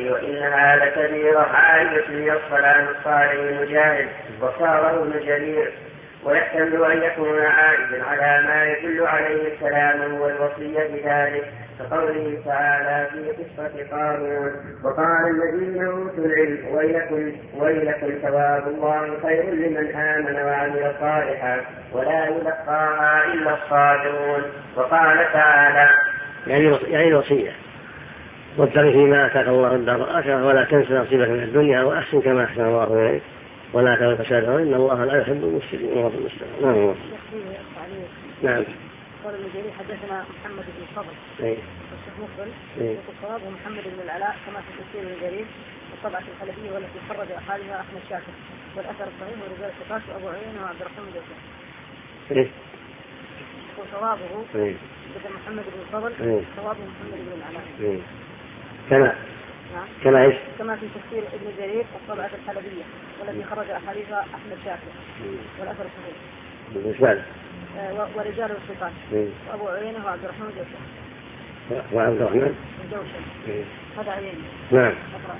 عليه وإنها لكبيرة. عائشة هي الصلاة الصالح المجاهد وصاره ابن جرير. ويحتمل أن يكون عائدا على ما يدل عليه الكلام والوصية بذلك كقوله تعالى في قصة قارون وقال الذين أوتوا العلم ويلكم ثواب الله خير لمن آمن وعمل صالحا ولا يلقاها إلا الصابرون. وقال تعالى يعني الوصية وابتغ فيما آتاك الله الدار الآخرة ولا تنس نصيبك من الدنيا وأحسن كما أحسن الله إليك ولا تبغ فسادا إن الله لا يحب المفسدين. نعم. قال الجرير حدثنا محمد بن الفضل والشيخ مقبل والصواب ومحمد بن العلاء كما في تفسير الجرير والطبعة الحلبية والتي خرج أحادها أحمد شاكر والأثر الصحيح ورجال الثقات وأبو عيينة وعبد الرحمن جوزة. وصوابه بدل محمد بن الفضل صوابه محمد بن العلاء كما في تفسير ابن جرير والطبعة الحلبية والتي خرج أحادها أحمد شاكر والأثر الصحيح ورجال الثقات وأبو عيينة وعبد الرحمن جوشة هذا عيينة. نعم.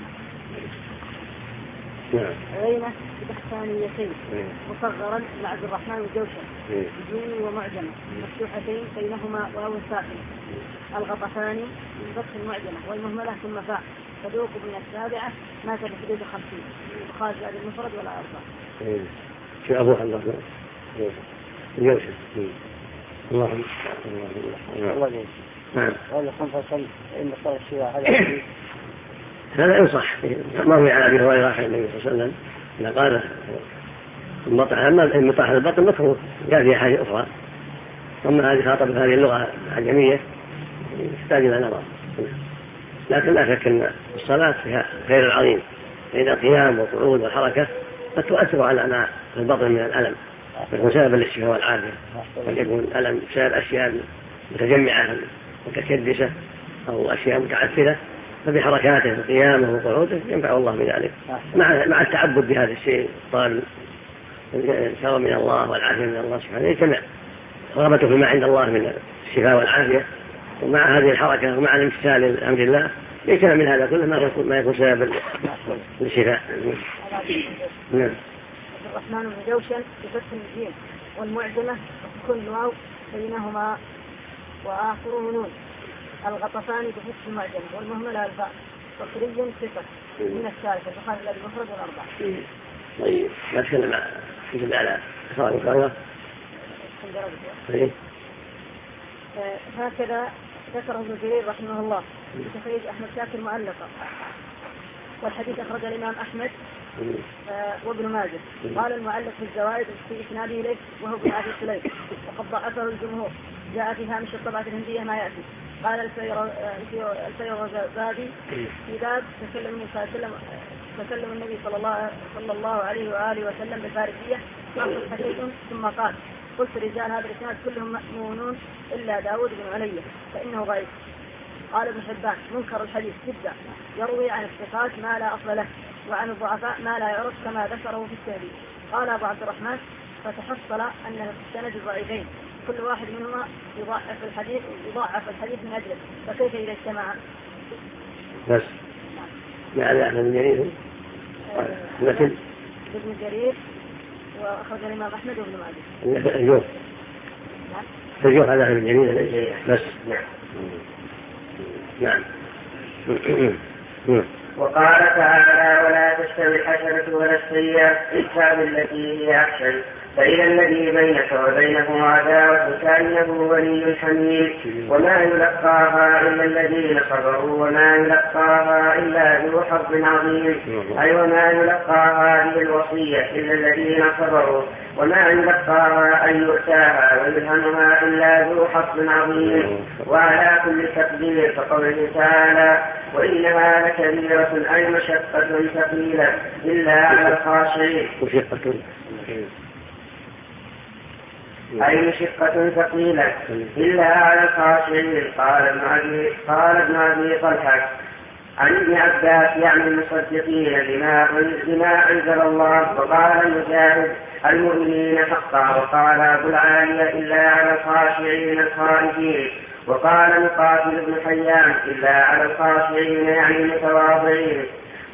عيينة بتحتانيتين مصغرا مع عبد الرحمن وجوشة بدون ومعجمة مفتوحتين بينهما واو ساكنة. الغطفان بفتح المعجمة والمهملة ثم فاء صدوق من السابعة مات في حدود 50 وخارج هذا المفرد ولا أربعة. شو أبو عبد الرحمن جوشة. اللهم نعم. هذا ينصح ما هو على أبي هريرة عن النبي صلى الله عليه وسلم أن قال المطاح البطن مكروه جاء فيها حاجة أخرى. أما هذه خاطب هذه اللغة العجمية يحتاج إلى نظر. لكن لا شك أن الصلاة فيها خير العظيم فإذا قيام وقعود وحركة قد تؤثر على البطن من الألم يكون سببا للشفاء والعافية قد يكون الألم بسبب أشياء متجمعة متكدسة أو أشياء متعثرة فبحركاته وقيامه وقعوده ينفع الله بذلك مع التعبد بهذا الشيء طال الثواب من الله والعافية من الله سبحانه يجتمع رغبته فيما عند الله من الشفاء والعافية ومع هذه الحركة ومع الامتثال لأمر الله يجتمع من هذا كله ما يكون سبب للشفاء. نعم. الرحمن بن جوشن بفتح الجيم والمعجمة كل واو بينهما وآخره نون. الغطفان بفتح المعجمة والمهملة الفاء وقري صفة من الثالثة فخارج الذي مفرد والأربعة. طيب ما تكلم على إخراج القرية. هكذا ذكره ابن جرير رحمه الله في تخريج أحمد شاكر معلقا. والحديث أخرج الإمام أحمد وابن ماجه. قال المعلق في الزوائد في إسناده إليه وهو ابن أبي سليم وقد ضعفه الجمهور. جاء في هامش الطبعة الهندية ما يأتي. قال الفيروزابادي في باب تكلم النبي صلى الله عليه وآله وسلم بالفارسية حديث ثم قال قلت رجال هذا الإسناد كلهم مأمونون إلا داود بن علي فإنه غيب. قال ابن حبان منكر الحديث جدا يروي عن الثقات ما لا أصل له وعن الضعفاء ما لا يعرف كما ذكره في التهذيب. قال أبو عبد الرحمن فتحصل أن السند ضعيفين كل واحد منهما يضاعف الحديث من أجله فكيف إذا اجتمع؟ بس يعني أحمد بن جرير مثل ابن جرير وأخرج الإمام أحمد وابن ماجه. الجوف هذا ابن جرير بس. نعم. وقال تعالى ولا تستوي الحسنة ولا السيئة ادفع بالتي هي أحسن فإذا الذي بينك وبينه عداوة كأنه ولي حميم وما يلقاها إلا الذين صبروا وما يلقاها إلا ذو حظ عظيم أي وما يلقاها هذه الوصية إلا الذين صبروا وما يلقاها أن يؤتاها ويلهمها إلا ذو حظ عظيم. وعلى كل تقدير كقوله تعالى وإنها لكبيرة أي مشقة ثقيلة إلا على الخاشعين أي مشقة ثقيلة إلا على الخاشعين. قال ابن أبي طلحة عن ابن عباس يعني المصدقين بما أنزل الله. وقال المجاهد المؤمنين حقا. وقال أبو العالية إلا على الخاشعين الخائفين. وقال مقاتل بن حيان إلا على الخاشعين يعني المتواضعين.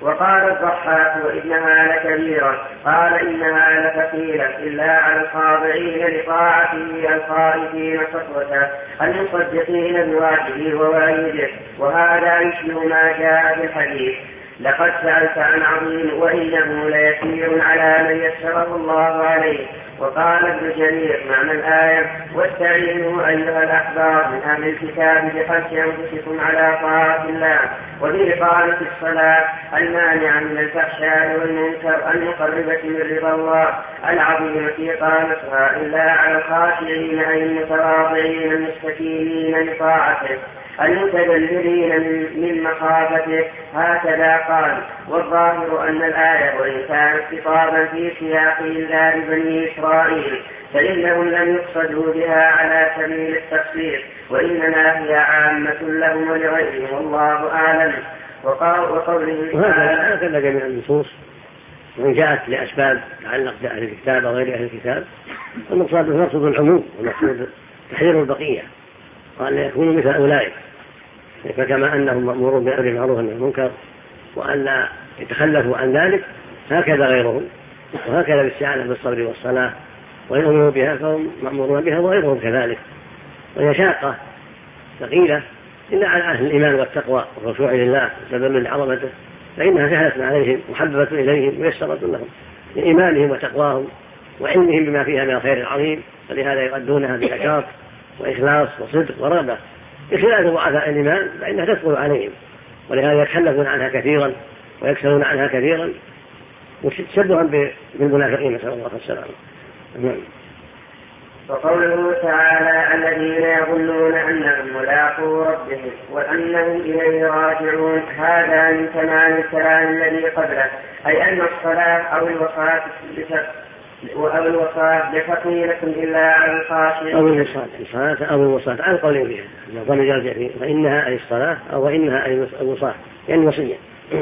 وقال الضحاك وإنها لكبيرة قال إنها لثقيلة إلا على الخاضعين لطاعته الخائفين خطوته المصدقين بوعده ووعيده. وهذا يشبه ما جاء في الحديث لقد سألت عن عظيم وإنه ليسير على من يسره الله عليه. وقال ابن جرير معنى الآية واستعينوا أيها الأحبار من أهل الكتاب بحث أنفسكم على طاعة الله وبإقامة الصلاة المانعة من الفحشاء والمنكر المقربة من رضا الله العظيمة إقامتها إلا على الخاشعين أي المتواضعين المستكينين لطاعته المتذللين من مخافته. هكذا قال. والظاهر أن الآية وإن كانت خطابا في سياق إنذار بني إسرائيل فإنهم لم يقصدوا بها على سبيل التخصيص وإنما هي عامة لهم ولغيرهم والله أعلم. وقوله تعالى هكذا جميع النصوص وإن جاءت لأسباب تعلق بأهل الكتاب أو غير أهل الكتاب المقصود العموم والمقصود تحذير البقية قال يكونوا مثل أولئك فكما أنهم مأمورون بأمر المعروف والنهي عن المنكر وأن لا يتخلفوا عن ذلك هكذا غيرهم وهكذا بالاستعانة بالصبر والصلاة وإن أمروا بها فهم مأمورون بها وغيرهم كذلك. وهي شاقة ثقيلة إلا على أهل الإيمان والتقوى والخشوع لله وتذلل لعظمته فإنها سهلة عليهم محببة إليهم ويسرة لهم لإيمانهم وتقواهم وعلمهم بما فيها من الخير العظيم فلهذا يؤدونها بنشاط وإخلاص وصدق ورغبة بخلاف ضعفاء الإيمان فإنها تثقل عليهم ولهذا يتخلفون عنها كثيرا ويكسرون عنها كثيرا وتشبها بالمنافقين نسأل الله السلامة. وقوله تعالى الذين يظنون أنهم ملاقو ربهم وأنهم إليه راجعون هذا من تمام الكلام الذي قبله أي أن الصلاة أو الوصاة لثقيلة إلا على الخاشعين أو الوصاة على القول بها نظام يرجع فيه فإنها أي الصلاة أو إنها أي الوصاة يعني وصية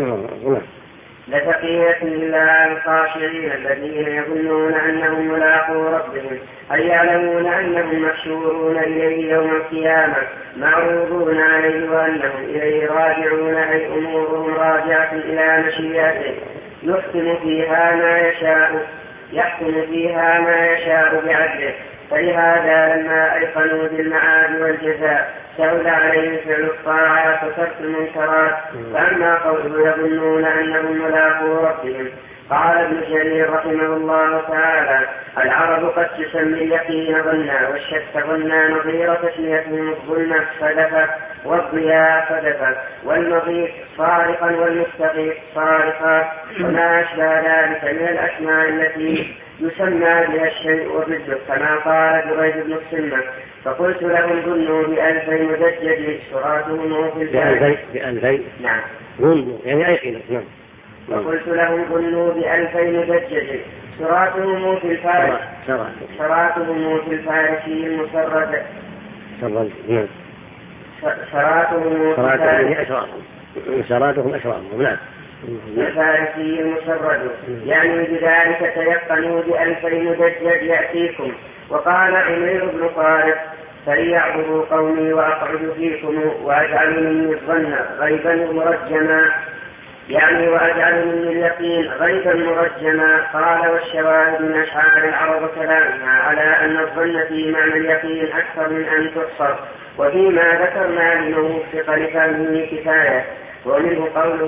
لثقيلة إلا على الخاشعين الذين يظنون أنهم ملاقو ربهم أي يعلمون أنهم محشورون إليه يوم القيامة معروضون عليه وأنهم إليه راجعون أي أمورهم راجعة إلى مشيئته يحكم فيها ما يشاء بعدله. فلهذا لما أيقنوا بالمعاد والجزاء سهل عليهم فعل الطاعات وترك المنكرات. فأما قوله يظنون أنهم ملاقو ربهم قال ابن جرير رحمه الله تعالى العرب قد تسمي اليقين ظنا والشك ظنا نظير تسميتهم الظلمة صدفة والضياء صدفة والنظير صارقا والمستقيم صارقا وما أشبه ذلك من الأسماء التي يسمى بها الشيء وضده كما قال جريج بن السنة فقلت لهم ظنوا ب2000 مدجج سراتهم في الجنة ب2000 نعم يعني أيقنة نعم وقلت لهم ظنوا ب2000 مدجج سراتهم في الفارس سراتهم في الفارسي المسرد سراتهم أشرارهم نعم الفارسي المسرد يعني بذلك تيقنوا ب2000 مدجج يأتيكم. وقال عمير بن طارق فليعبدوا قومي وأقعد فيكم وأجعل مني الظن غيبا مرجما يعني وأجعل مني اليقين غيبا مرجما. قال والشواهد من أشعار العرب كلامها على أن الظن في معنى اليقين أكثر من أن تحصر وفيما ذكرنا لنوفق لفهمه كفاية. ومنه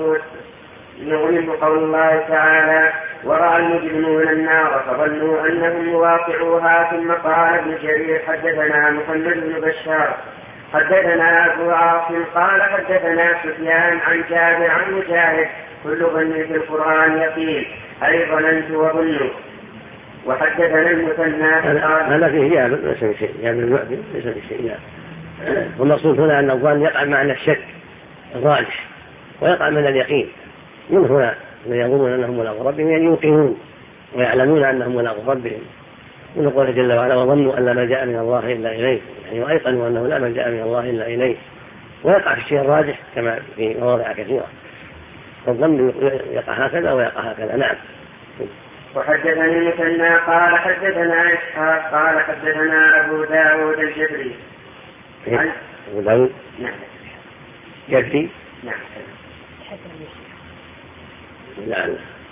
قول الله تعالى ورأى المجرمون النار فظنوا أنهم مواقعوها. ثم قال ابن جرير حدثنا محمد بن بشار حدثنا أبو عاصم قال حدثنا سفيان عن جابر عن مجاهد كل ظن في القرآن يقين أي ظننت وظنوا. وحدثنا المثنى هذا فيه جابر ليس بشيء جابر المعدي ليس بشيء والمقصود هنا أن الظن يقع معنى الشك الراجح ويقع من اليقين. من هنا يظنون أنهم ملاقو ربهم يعني يوقنون ويعلمون أنهم ملاقو ربهم من قوله جل وعلا وظنوا أن لا ملجأ من الله إلا إليه يعني وأيقنوا أنه لا ملجأ من الله إلا إليه. ويقع في الشيء الراجح كما في مواضع كثيرة فالظن يقع هكذا ويقع هكذا. نعم. وحدثني المثنى قال حدثنا إسحاق قال حدثنا أبو داود الجبري أبو داود نعم جبري نعم لا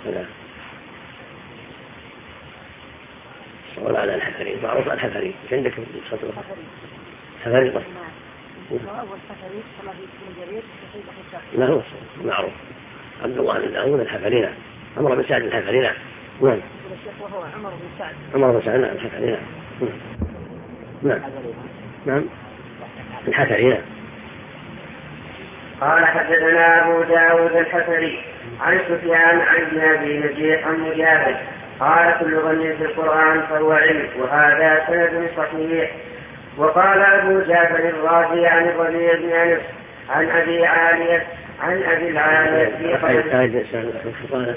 ولا على الحفري معروف الحفري عندك الخطوة حفري طيب لا هو معروف عبد الله بن داود الحفري عمرو بن سعد الحفري نعم وهو عمرو بن سعد الحفري نعم الحفري نعم. قال حدثنا أبو داود الحفري عن سفيان عن ابن أبي نجيح عن مجاهد قال كل ظن في القرآن فهو علم وهذا سند صحيح. وقال أبو جعفر الرازي عن الربيع بن أنس عن أبي العالية في قوله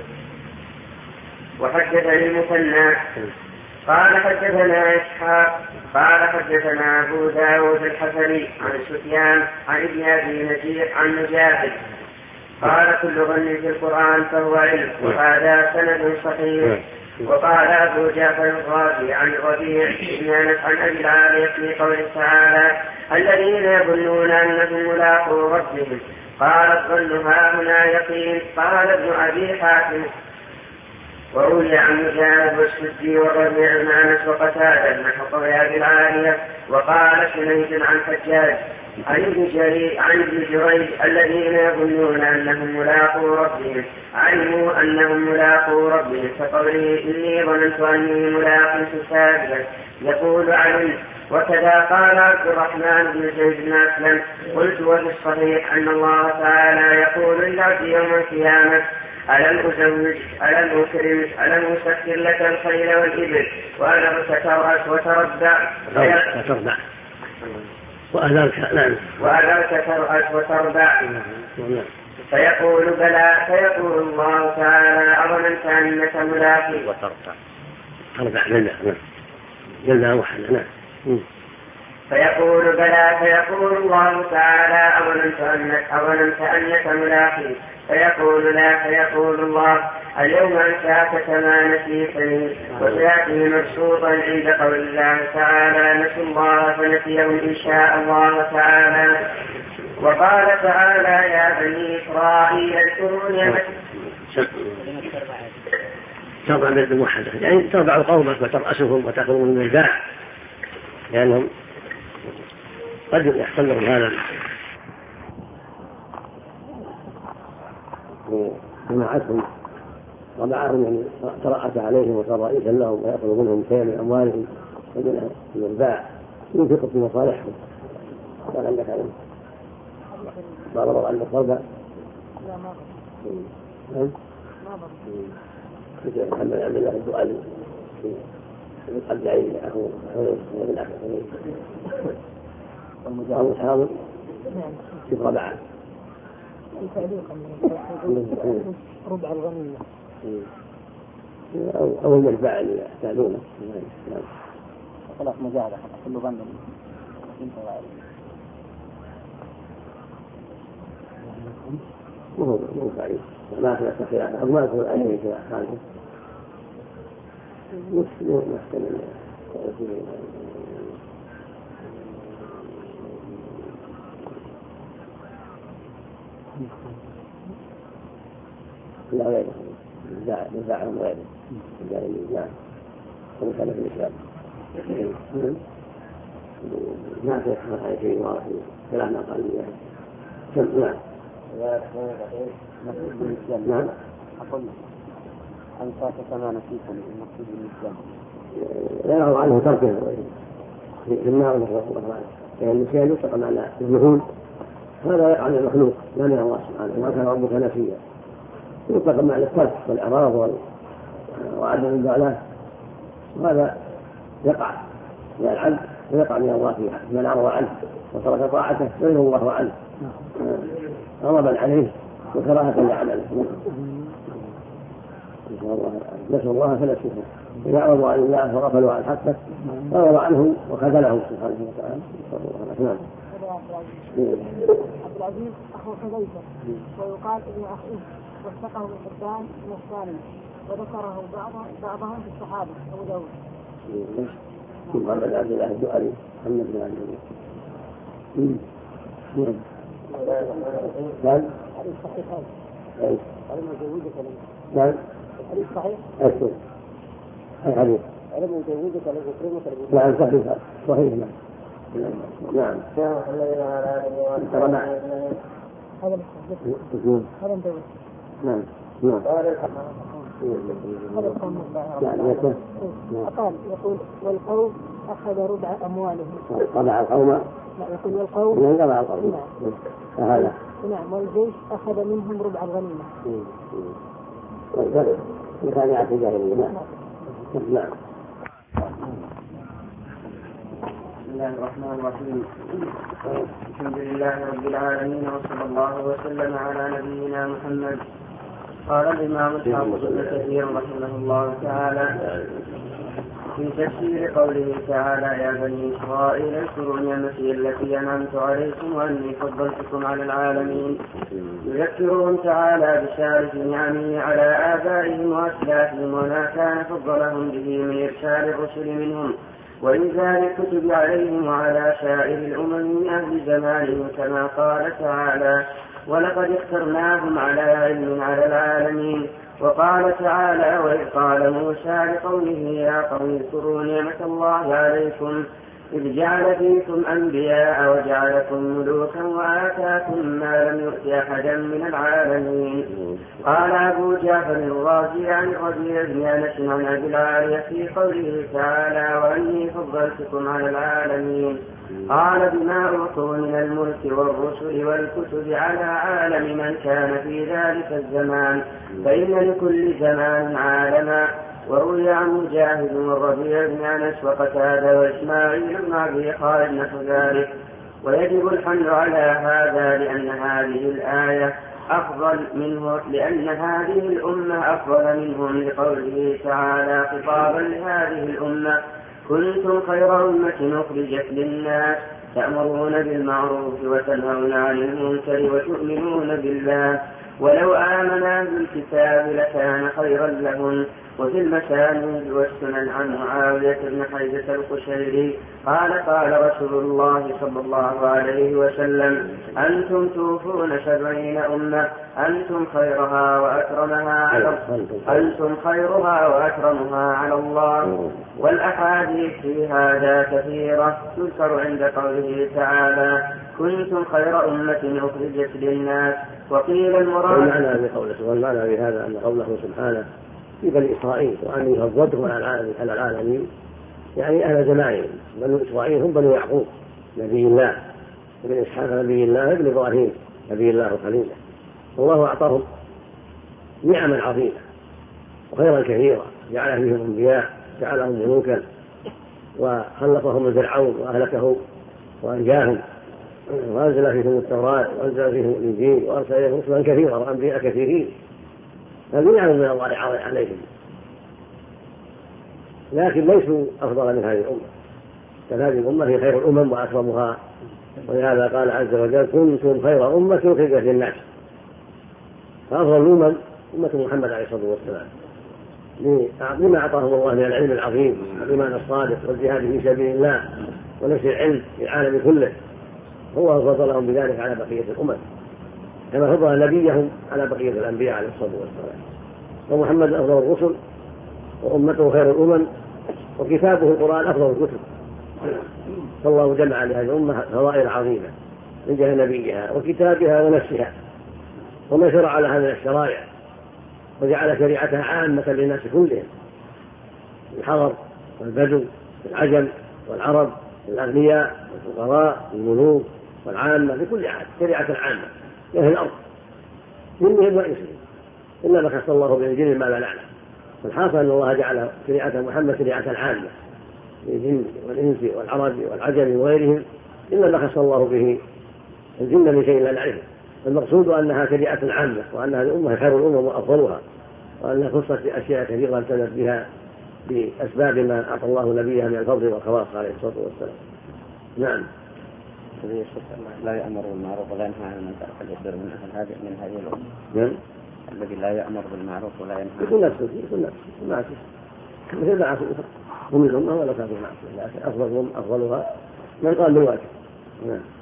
وحدثني المثنى قال حدثنا إسحاق قال حدثنا أبو داود الحفري عن سفيان عن ابن أبي نجيح عن مجاهد قال كل ظن في القرآن فهو علم وهذا سند صحيح. وقال أبو جعفر الرازي عن الربيع بن أنس عن أبي العالية في قوله تعالى الذين يظنون أنهم ملاقو ربهم قال الظن هاهنا يقين. قال ابن أبي حاتم وروي عن مجاهد والسدي والربيع بن أنس وقتادة نحو قول أبي العالية. وقال سنيد عن حجاج عن ابن جريج الذين يظنون أنهم ملاقو ربهم علموا أنهم ملاقو ربهم كقوله إني ظننت أني ملاق حسابي يقول علم. وكذا قال عبد الرحمن بن زيد بن أسلم قلت وفي الصحيح أن الله تعالى يقول للعبد يوم القيامة ألم أزوج ألم أكرمك ألم أسكر لك الخيل والإبل وأذرك ترأس وتربع وأذرك ترأس وتربع فيقول بلى فيقول الله تعالى أظننت أنك ملاقي تربع جلنا وحنا فيقول بلى فيقول الله تعالى أظننت أنك ملاقي فيقول لا فيقول الله اليوم أنساك كما نسيتني. وسيأتي مبسوطا عند قول الله تعالى نسوا الله فنسيهم إن شاء الله تعالى. وقال تعالى يا بني إسرائيل اذكروا نعمتي تربع بالموحدة يعني تربع قومك وترأسهم وتأخذهم من الباع لأنهم قد يحصل لهم هذا جماعتهم ربعهم يعني ترأس عليهم وصار رئيسا لهم ويأخذ منهم شيئا من أموالهم ومن الباع ينفق في مصالحهم. قال عندك علم قال الله عندك تربع محمد عبد الله الدؤلي قد عين أخوه من أخوه والمجاهد حاضر في ربعه ربع الغنيمة أو المربع اللي يحتاجونه خلاص مجاهدة كل ظن مو بعيد ما أخذ خلافه أو ما أخذ أي خلافه مسلم محتمل لا غيره نزاعهم غيره نعم ومثال في الإسلام ما في هذا شيء واضح كلام قال نعم نعم أقول أنساك كما نسيتني المقصود بالإسلام يرى عنه تركه في النار نسأل الله يعني النسيان يطلق على الجهود هذا عن المخلوق لا من الله سبحانه وما كان ربك نسيا يطلق معنى الترك والإعراض وعدم البلاء وهذا يقع من العبد ويقع من الله فيها من أعرض عنه وترك طاعته فإنه الله عنه غضبا عليه وكراهة لعمله نسوا الله فنسوه إذا أعرضوا عن الله وغفلوا عن حقه غضب عنه وخذلهم سبحانه وتعالى. نعم. عبد العزيز أخو حذيفة ويقال ابن أخيه وثقه ابن حبان من الثاني وذكره بعضهم في الصحابة أبو داود. محمد عبد الله الدؤلي محمد بن عبد الله. نعم. علم جوزك نعم الحديث صحيح؟ أكثر الحديث علم جوزك للغفرين نعم صحيح نعم نعم نعم قال يقول والقوم أخذ ربع أموالهم طبع القوم لا يقول والقوم طبع القوم هذا نعم والجيش أخذ منهم ربع الغنيمة كان يعطي جاهلية نعم بسم الله الرحمن الرحيم الحمد لله رب العالمين وصلى الله وسلم على نبينا محمد. قال الإمام الحافظ ابن كثير رحمه الله تعالى في تفسير قوله تعالى يا بني إسرائيل اذكروا نعمتي التي أنعمت عليكم وأني فضلتكم على العالمين، يذكرهم تعالى بشارة نعمه على آبائهم وأسلافهم وما كان فضلهم به من إرسال الرسل منهم وإنزال الكتب عليهم وعلى سائر الأمم من أهل زمانهم كما قال تعالى ولقد اخترناهم على علم على العالمين. وقال تعالى وإذ قال موسى لقومه يا قوم اذكروا نعمة الله عليكم إذ جعل فيكم أنبياء وجعلكم ملوكا وآتاكم ما لم يؤت أحدا من العالمين. قال أبو جعفر الرازي عن الربيع بن أنس عن أبي العالية في قوله تعالى وأني فضلتكم على العالمين قال بما أعطوا من الملك والرسل والكتب على عالم من كان في ذلك الزمان فإن لكل زمان عالما. وروي عن مجاهد والربيع بن أنس وقتادة وإسماعيل بن أبي خالد نحو ذلك. ويجب الحمل على هذا لأن هذه الآية أفضل منه لأن هذه الأمة أفضل منهم لقوله تعالى خطابا لهذه الأمة كنتم خير أمة أخرجت للناس تأمرون بالمعروف وتنهون عن المنكر وتؤمنون بالله ولو آمنا بالكتاب لكان خيرا لهم. وفي المسانيد والسنن عن معاوية بن حيدة القشيري قال قال رسول الله صلى الله عليه وسلم أنتم توفون 70 أمة أنتم خيرها وأكرمها على الله. والأحاديث في هذا كثيرة تذكر عند قوله تعالى كنتم خير أمة أخرجت للناس. وقيل المراد والمعنى بهذا أن قوله سبحانه في بني إسرائيل وأني فضلتهم على العالمين يعني أهل زمانهم. بنو إسرائيل هم بنو يعقوب نبي الله ابن إسحاق نبي الله ابن إبراهيم نبي الله وخليله. والله أعطاهم نعما عظيمة وخيرا كثيرا جعل فيهم أنبياء جعلهم ملوكا وخلقهم من فرعون وأهلكه وأنجاهم وأنزل فيهم التوراة وأنزل فيهم الإنجيل وأرسل إليهم رسلا كثيرا وأنبياء كثيرين. هذه نعم من الله عليهم لكن ليسوا أفضل من هذه الأمة بل هذه الأمة هي خير الأمم وأكرمها. ولهذا قال عز وجل كنتم خير أمة أخرجت للناس. فأفضل الأمم أمة محمد عليه الصلاة والسلام لما أعطاهم الله من العلم العظيم والإيمان الصادق والجهاد في سبيل الله ونشر العلم في العالم كله. هو فضلهم بذلك على بقية الأمم كما فضل نبيهم على بقية الأنبياء عليه الصلاة والسلام. ومحمد أفضل الرسل وأمته خير الأمم وكتابه القرآن أفضل الكتب. فالله جمع لهذه الأمة فضائل عظيمة من جهة نبيها وكتابها ونفسها وما شرع لها من الشرائع وجعل شريعتها عامة للناس كلهم الحضر والبدو والعجم والعرب والأغنياء والفقراء والملوك والعامة لكل عام شريعة عامة لأهل الأرض جنهم وإنسهم إلا ما خص الله بالجن ما لا نعلم. والحاصل أن الله جعل شريعة محمد شريعة عامة للجن والإنس والعرب والعجم وغيرهم إلا ما خص الله به الجن بشيء لا نعرفه. المقصود أنها شريعة عامة وأنها الأمة خير الأمم وأفضلها وأنها خصت بأشياء كثيرة امتنت بها بأسباب ما أعطى الله نبيها من الفضل والخواص عليه الصلاة والسلام. نعم. لا يأمر بالمعروف ولا ينهى عن المنكر فليصير من هذه الأمة. نعم. الذي لا يأمر بالمعروف ولا ينهى يكون نفسه معصية مثل معصية هم الأمة ولا كانوا معصية لكن أفضلها من قام بالواجب. نعم.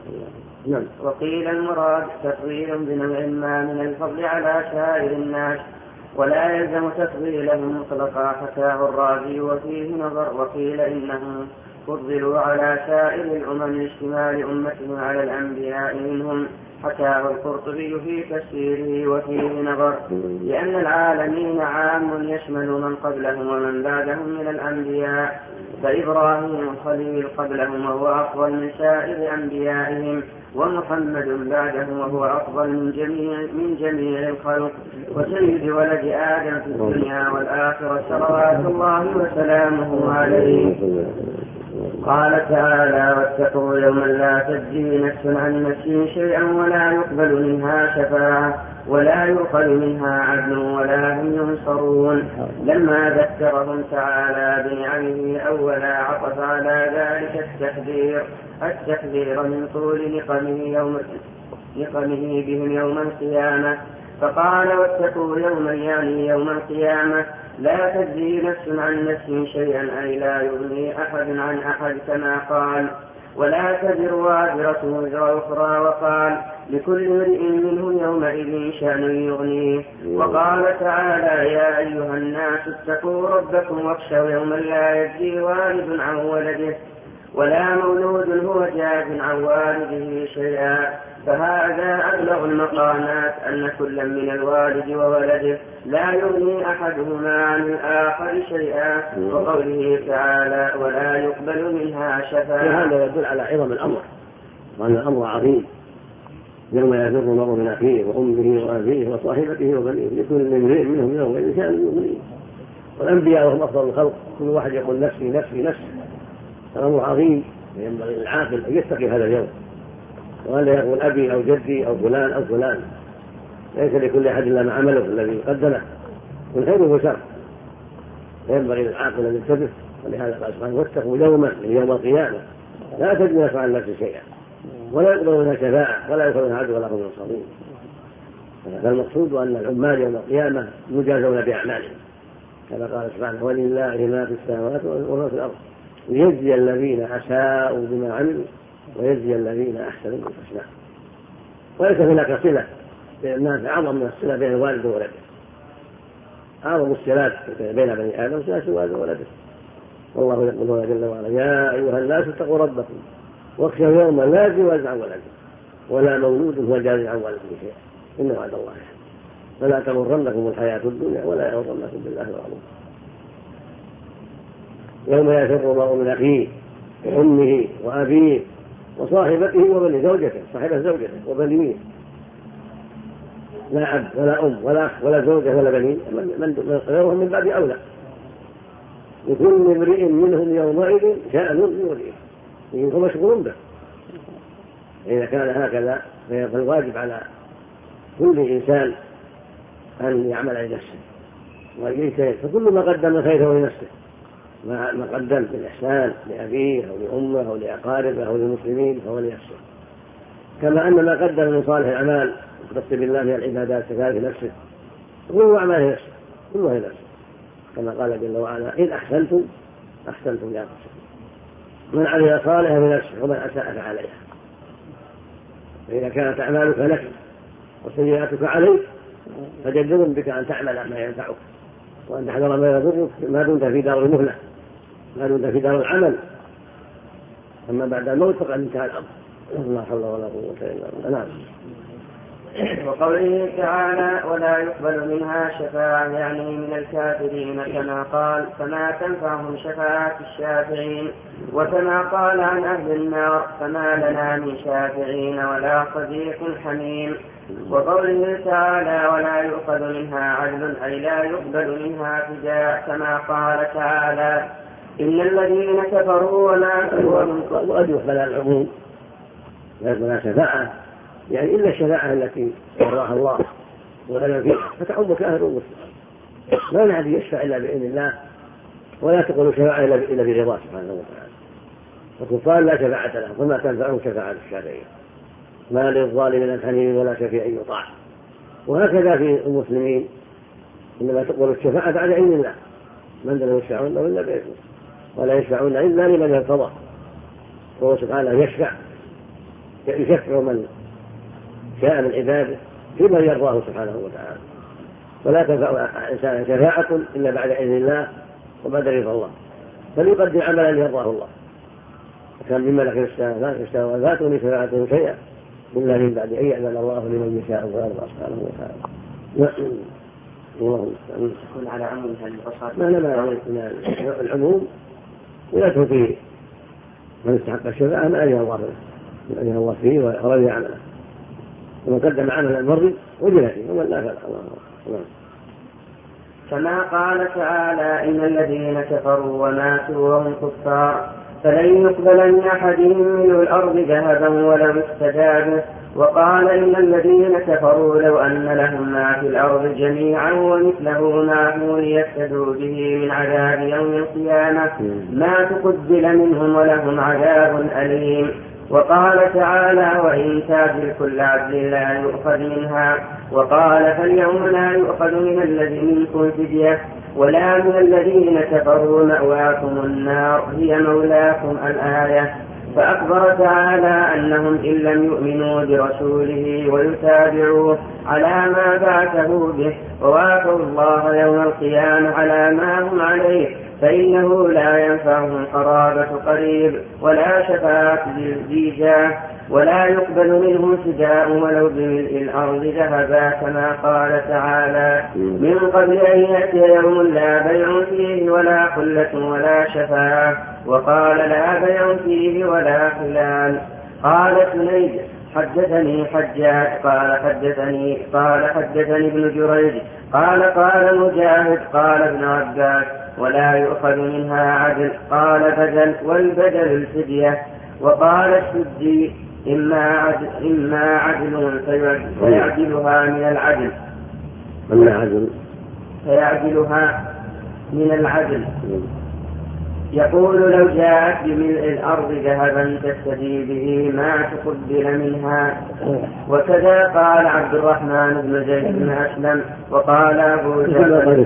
نعم. وقيل المراد تفضيل بنوع ما من الفضل على سائر الناس ولا يلزم تفضيلهم مطلقا، حكاه الرازي وفيه نظر. وقيل إنهم فضلوا على سائر الأمم لاشتمال أمتهم على الأنبياء منهم، حكاه القرطبي في تفسيره وفيه نظر، لأن العالمين عام يشمل من قبلهم ومن بعدهم من الأنبياء، فإبراهيم الخليل قبلهم وهو أفضل من سائر أنبيائهم، ومحمد بعدهم وهو أفضل من جميع الخلق، وسيد ولد آدم في الدنيا والآخرة صلوات الله وسلامه عليه. قال تعالى: واتقوا يوما لا تجزي نفس عن نفس شيئا ولا يقبل منها شفاعة ولا يؤخذ منها عدل ولا هم ينصرون. لما ذكرهم تعالى بنعمه أولا عطف على ذلك التحذير من طول نقمه بهم يوم القيامة، فقال: واتقوا يوما يعني يوم القيامة لا تجزي نفس عن نفس شيئا أي لا يغني أحد عن أحد، كما قال: ولا تزر وازرة وزر أخرى، وقال: لكل امرئ منهم يومئذ شأن يغنيه. وقال تعالى: يا أيها الناس اتقوا ربكم واخشوا يوما لا يجزي والد عن ولده ولا مولود هو جاز عن والده شيئا، فهذا أبلغ المقامات أن كل من الوالد وولده لا يغني أحدهما عن الآخر شيئا. وقوله تعالى: ولا يقبل منها شفاعة، هذا يدل على عظم الأمر وأن الأمر عظيم، يوم يفر المرء من أخيه وأمه وأبيه وصاحبته وبنيه لكل امرئ منهم يومئذ شأن يغنيه. والأنبياء وهم أفضل الخلق كل واحد يقول نفسي نفسي نفسي، الأمر عظيم، ينبغي للعاقل أن يتقي هذا اليوم، وأن يقول أبي أو جدي أو فلان أو فلان، ليس لكل أحد إلا ما عمله الذي قدمه من خير وشر، ينبغي للعاقل أن ينتبه. ولهذا قال سبحانه: واتقوا يوما من يوم القيامة لا تجزي نفس عن نفس شيئا ولا يقبل منها شفاعة ولا يؤخذ منها عدل ولا هم ينصرون. فالمقصود أن العمال يوم القيامة يجازون بأعمالهم، كما قال سبحانه: ولله ما في السماوات وما في الأرض ليجزي الذين أساءوا بما عملوا ويجزي الذين أحسنوا بالحسنى. وليس هناك صلة بين الناس أعظم من الصلة بين الوالد وولده. أعظم الصلات بين بني آدم صلة الوالد وولده. والله يقول جل وعلا: يا أيها الناس اتقوا ربكم واخشوا يوما لا يجزي والد عن ولده ولا مولود هو جاز عن والده شيئا إن وعد الله حق فلا تغرنكم الحياة الدنيا ولا يغرنكم بالله الغرور. يوم يفر المرء من أخيه وأمه وأبيه وصاحبته وبنيه، زوجته صاحبة زوجته وبنيه، لا أب ولا أم ولا أخ ولا زوجة ولا بنين، من غيرهم من باب أولى. لكل امرئ منهم يومئذ شأن يغنيه، يكون مشغول به. إذا كان هكذا فالواجب على كل إنسان أن يعمل لنفسه ويجتهد، فكل ما قدم خيره لنفسه، ما قدم من الإحسان لأبيه أو لأمه أو لأقاربه أو للمسلمين فهو لنفسه، كما أن ما قدم من صالح الأعمال يقترب بالله من العبادات كذلك نفسه، كل أعماله نفسه كلها نفسه، كما قال جل وعلا: إن أحسنتم أحسنتم لأنفسكم من عمل صالحا لنفسه ومن أساء فعليها. فإذا كانت أعمالك لك وسيئاتك عليك فجدر بك أن تعمل ما ينفعك وأن تحذر ما يضرك ما دمت في دار المهلة، ما دمت في دار العمل. أما بعد الموت فقد انتهى الأمر. لا حول ولا قوة إلا بالله. نعم. وقوله تعالى: ولا يقبل منها شفاعة يعني من الكافرين، كما قال: فما تنفعهم شفاعة الشافعين. وكما قال عن أهل النار: فما لنا من شافعين ولا صديق حميم. وقوله تعالى: ولا يؤخذ منها عدل أي لا يقبل منها فداء، كما قال تعالى: إن الذين كفروا وقد يقبل العموم لا يقبل شفاعة يعني إلا الشفاعة التي يراها الله وأنا فيها فتعم كافر ومسلم، لا نعد يشفع إلا بإذن الله ولا تقول شفاعة إلا برضاه سبحانه وتعالى. الكفار لا شفاعة لهم وما تنفعهم شفاعة الشافعين، ما للظالمين من حميم ولا شفيع يطاع. وهكذا في المسلمين إنما تقبل الشفاعة بعد علم الله، من لا يشفعون له إلا بإذنه ولا يشفعون إلا لمن ارتضى، وهو سبحانه يشفع يشفع من شاء من عباده فيما يرضاه سبحانه وتعالى، ولا تنفع إنسان شفاعة إلا بعد إذن الله وبعد رضا الله، فليقدم عملا يرضاه الله. وكان من ملك السماوات من شفاعته شيئا إلا من بعد أن يأذن الله لمن يشاء ويرضى سبحانه وتعالى. الله يكون على عمومها البصر. ما العموم ويدخل فيه من استحق الشفاعة ما أذن الله فيه ورضي عمله، ومن قدم عملا المرضي وجل فيه ومن لا فلا. كما قال تعالى: إن الذين كفروا وماتوا وهم كفار فلن يقبل من أحدهم ملء الأرض ذهبا ولو افتدى به. وقال: إن الذين كفروا لو أن لهم ما في الأرض جميعا ومثله معه ليفتدوا به من عذاب يوم القيامة ما تقبل منهم ولهم عذاب أليم. وقال تعالى: وإن تعدل كل عدل لا يؤخذ منها. وقال: فاليوم لا يؤخذ من الذين منكم فدية ولا من الذين كفروا مأواكم النار هي مولاكم الآية. فأخبر تعالى أنهم إن لم يؤمنوا برسوله ويتابعوه على ما بعثه به ووافوا الله يوم القيامة على ما هم عليه فإنه لا ينفعهم قرابة قريب ولا شفاعة ذي جاه ولا يقبل منهم فداء ولو بملء الأرض ذهبا، كما قال تعالى: من قبل أن يأتي يوم لا بيع فيه ولا خلة ولا شفاعة. وقال: لا بيع فيه ولا خلال. قال سنيد: حدثني حجاج قال حدثني ابن جريج قال مجاهد قال ابن عباس: ولا يؤخذ منها عدل. قال: بدل، والبدل الفدية. وقال السدي: إما عدل فيعدلها من العدل من العدل. يقول: لو جاءت بملء الأرض ذهبا تفتدي به ما تقبل منها. وكذا قال عبد الرحمن بن زيد بن أسلم. وقال أبو جعفر: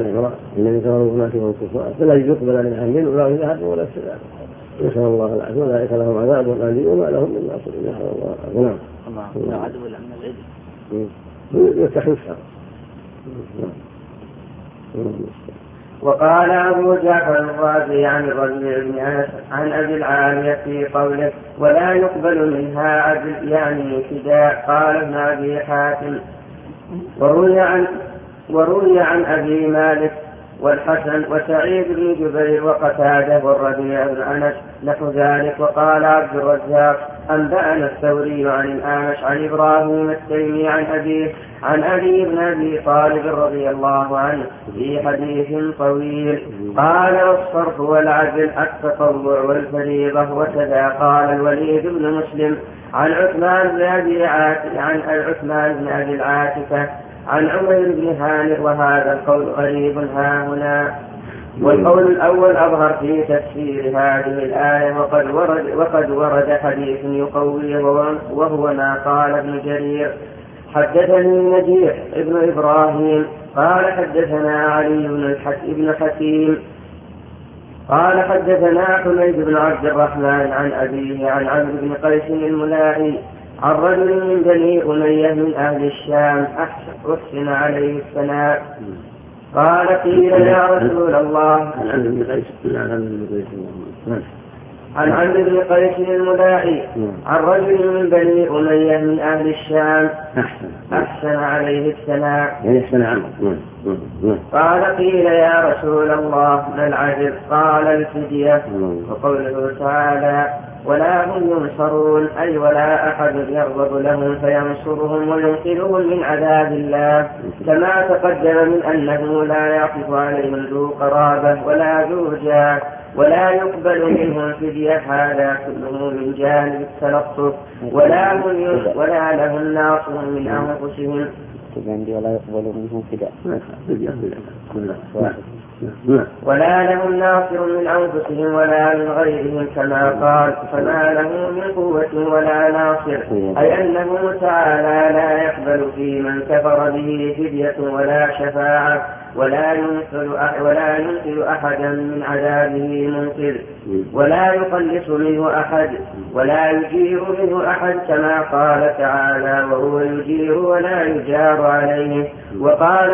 فلا يقبل من عمل ولا ذهب ولا سلام. نسأل الله العافية. أولئك لهم عذاب أليم وما لهم من ناصر. نسأل الله العافية. لا عدو إلا من العدل يستخلصها. وقال أبو جعفر الرازي عن الربيع بن أنس عن أبي العالية في قوله: ولا يقبل منها عدل يعني فداء. قال ابن أبي حاتم: وروي عن أبي مالك والحسن وسعيد بن جبير وقتادة والربيع بن أنس نحو ذلك. وقال عبد الرزاق: أنبأنا الثوري عن الأعمش عن إبراهيم التيمي عن أبيه عن علي بن أبي طالب رضي الله عنه في حديث طويل. قال: والصرف والعدل التطوع والفريضة. وكذا قال الوليد بن مسلم عن عثمان بن أبي العاتكة عن عمر بن هانئ. وهذا القول غريب هاهنا. والقول الأول أظهر في تفسير هذه الآية. وقد ورد حديث يقويه وهو ما قال ابن جرير: حدثني نجيح ابن إبراهيم قال حدثنا علي بن حكيم قال حدثنا حميد بن عبد الرحمن عن أبيه عن عمرو بن قيس الملاعي عن رجل من بني أمية من أهل الشام أحسن عليه الثناء. قال: قيل يا رسول الله. عن عمرو بن قيس الملاعي عن رجل من بني أمية من أهل الشام أحسن عليه الثناء. قال: قيل يا رسول الله ما العدل؟ قال: الفدية. وقوله تعالى: ولا هم ينصرون أي ولا أحد يغضب لهم فينصرهم وينقذهم من عذاب الله، كما تقدم من أنه لا يعطف عليهم ذو قرابة ولا ذو جاه ولا يقبل منهم فدية. هذا كله من جانب التلطف. ولا لهم ناصر من أنفسهم. ولا يقبل منهم فداء. ولا لهم ناصر من أنفسهم ولا من غيرهم كما قال فما له من قوة ولا ناصر، أي أنه تعالى لا يقبل في من كفر به فدية ولا شفاعة ولا ينقذ أحدا من عذابه منقذ، ولا يخلص منه أحد ولا يجير منه أحد كما قال تعالى وهو يجير ولا يجار عليه. وقال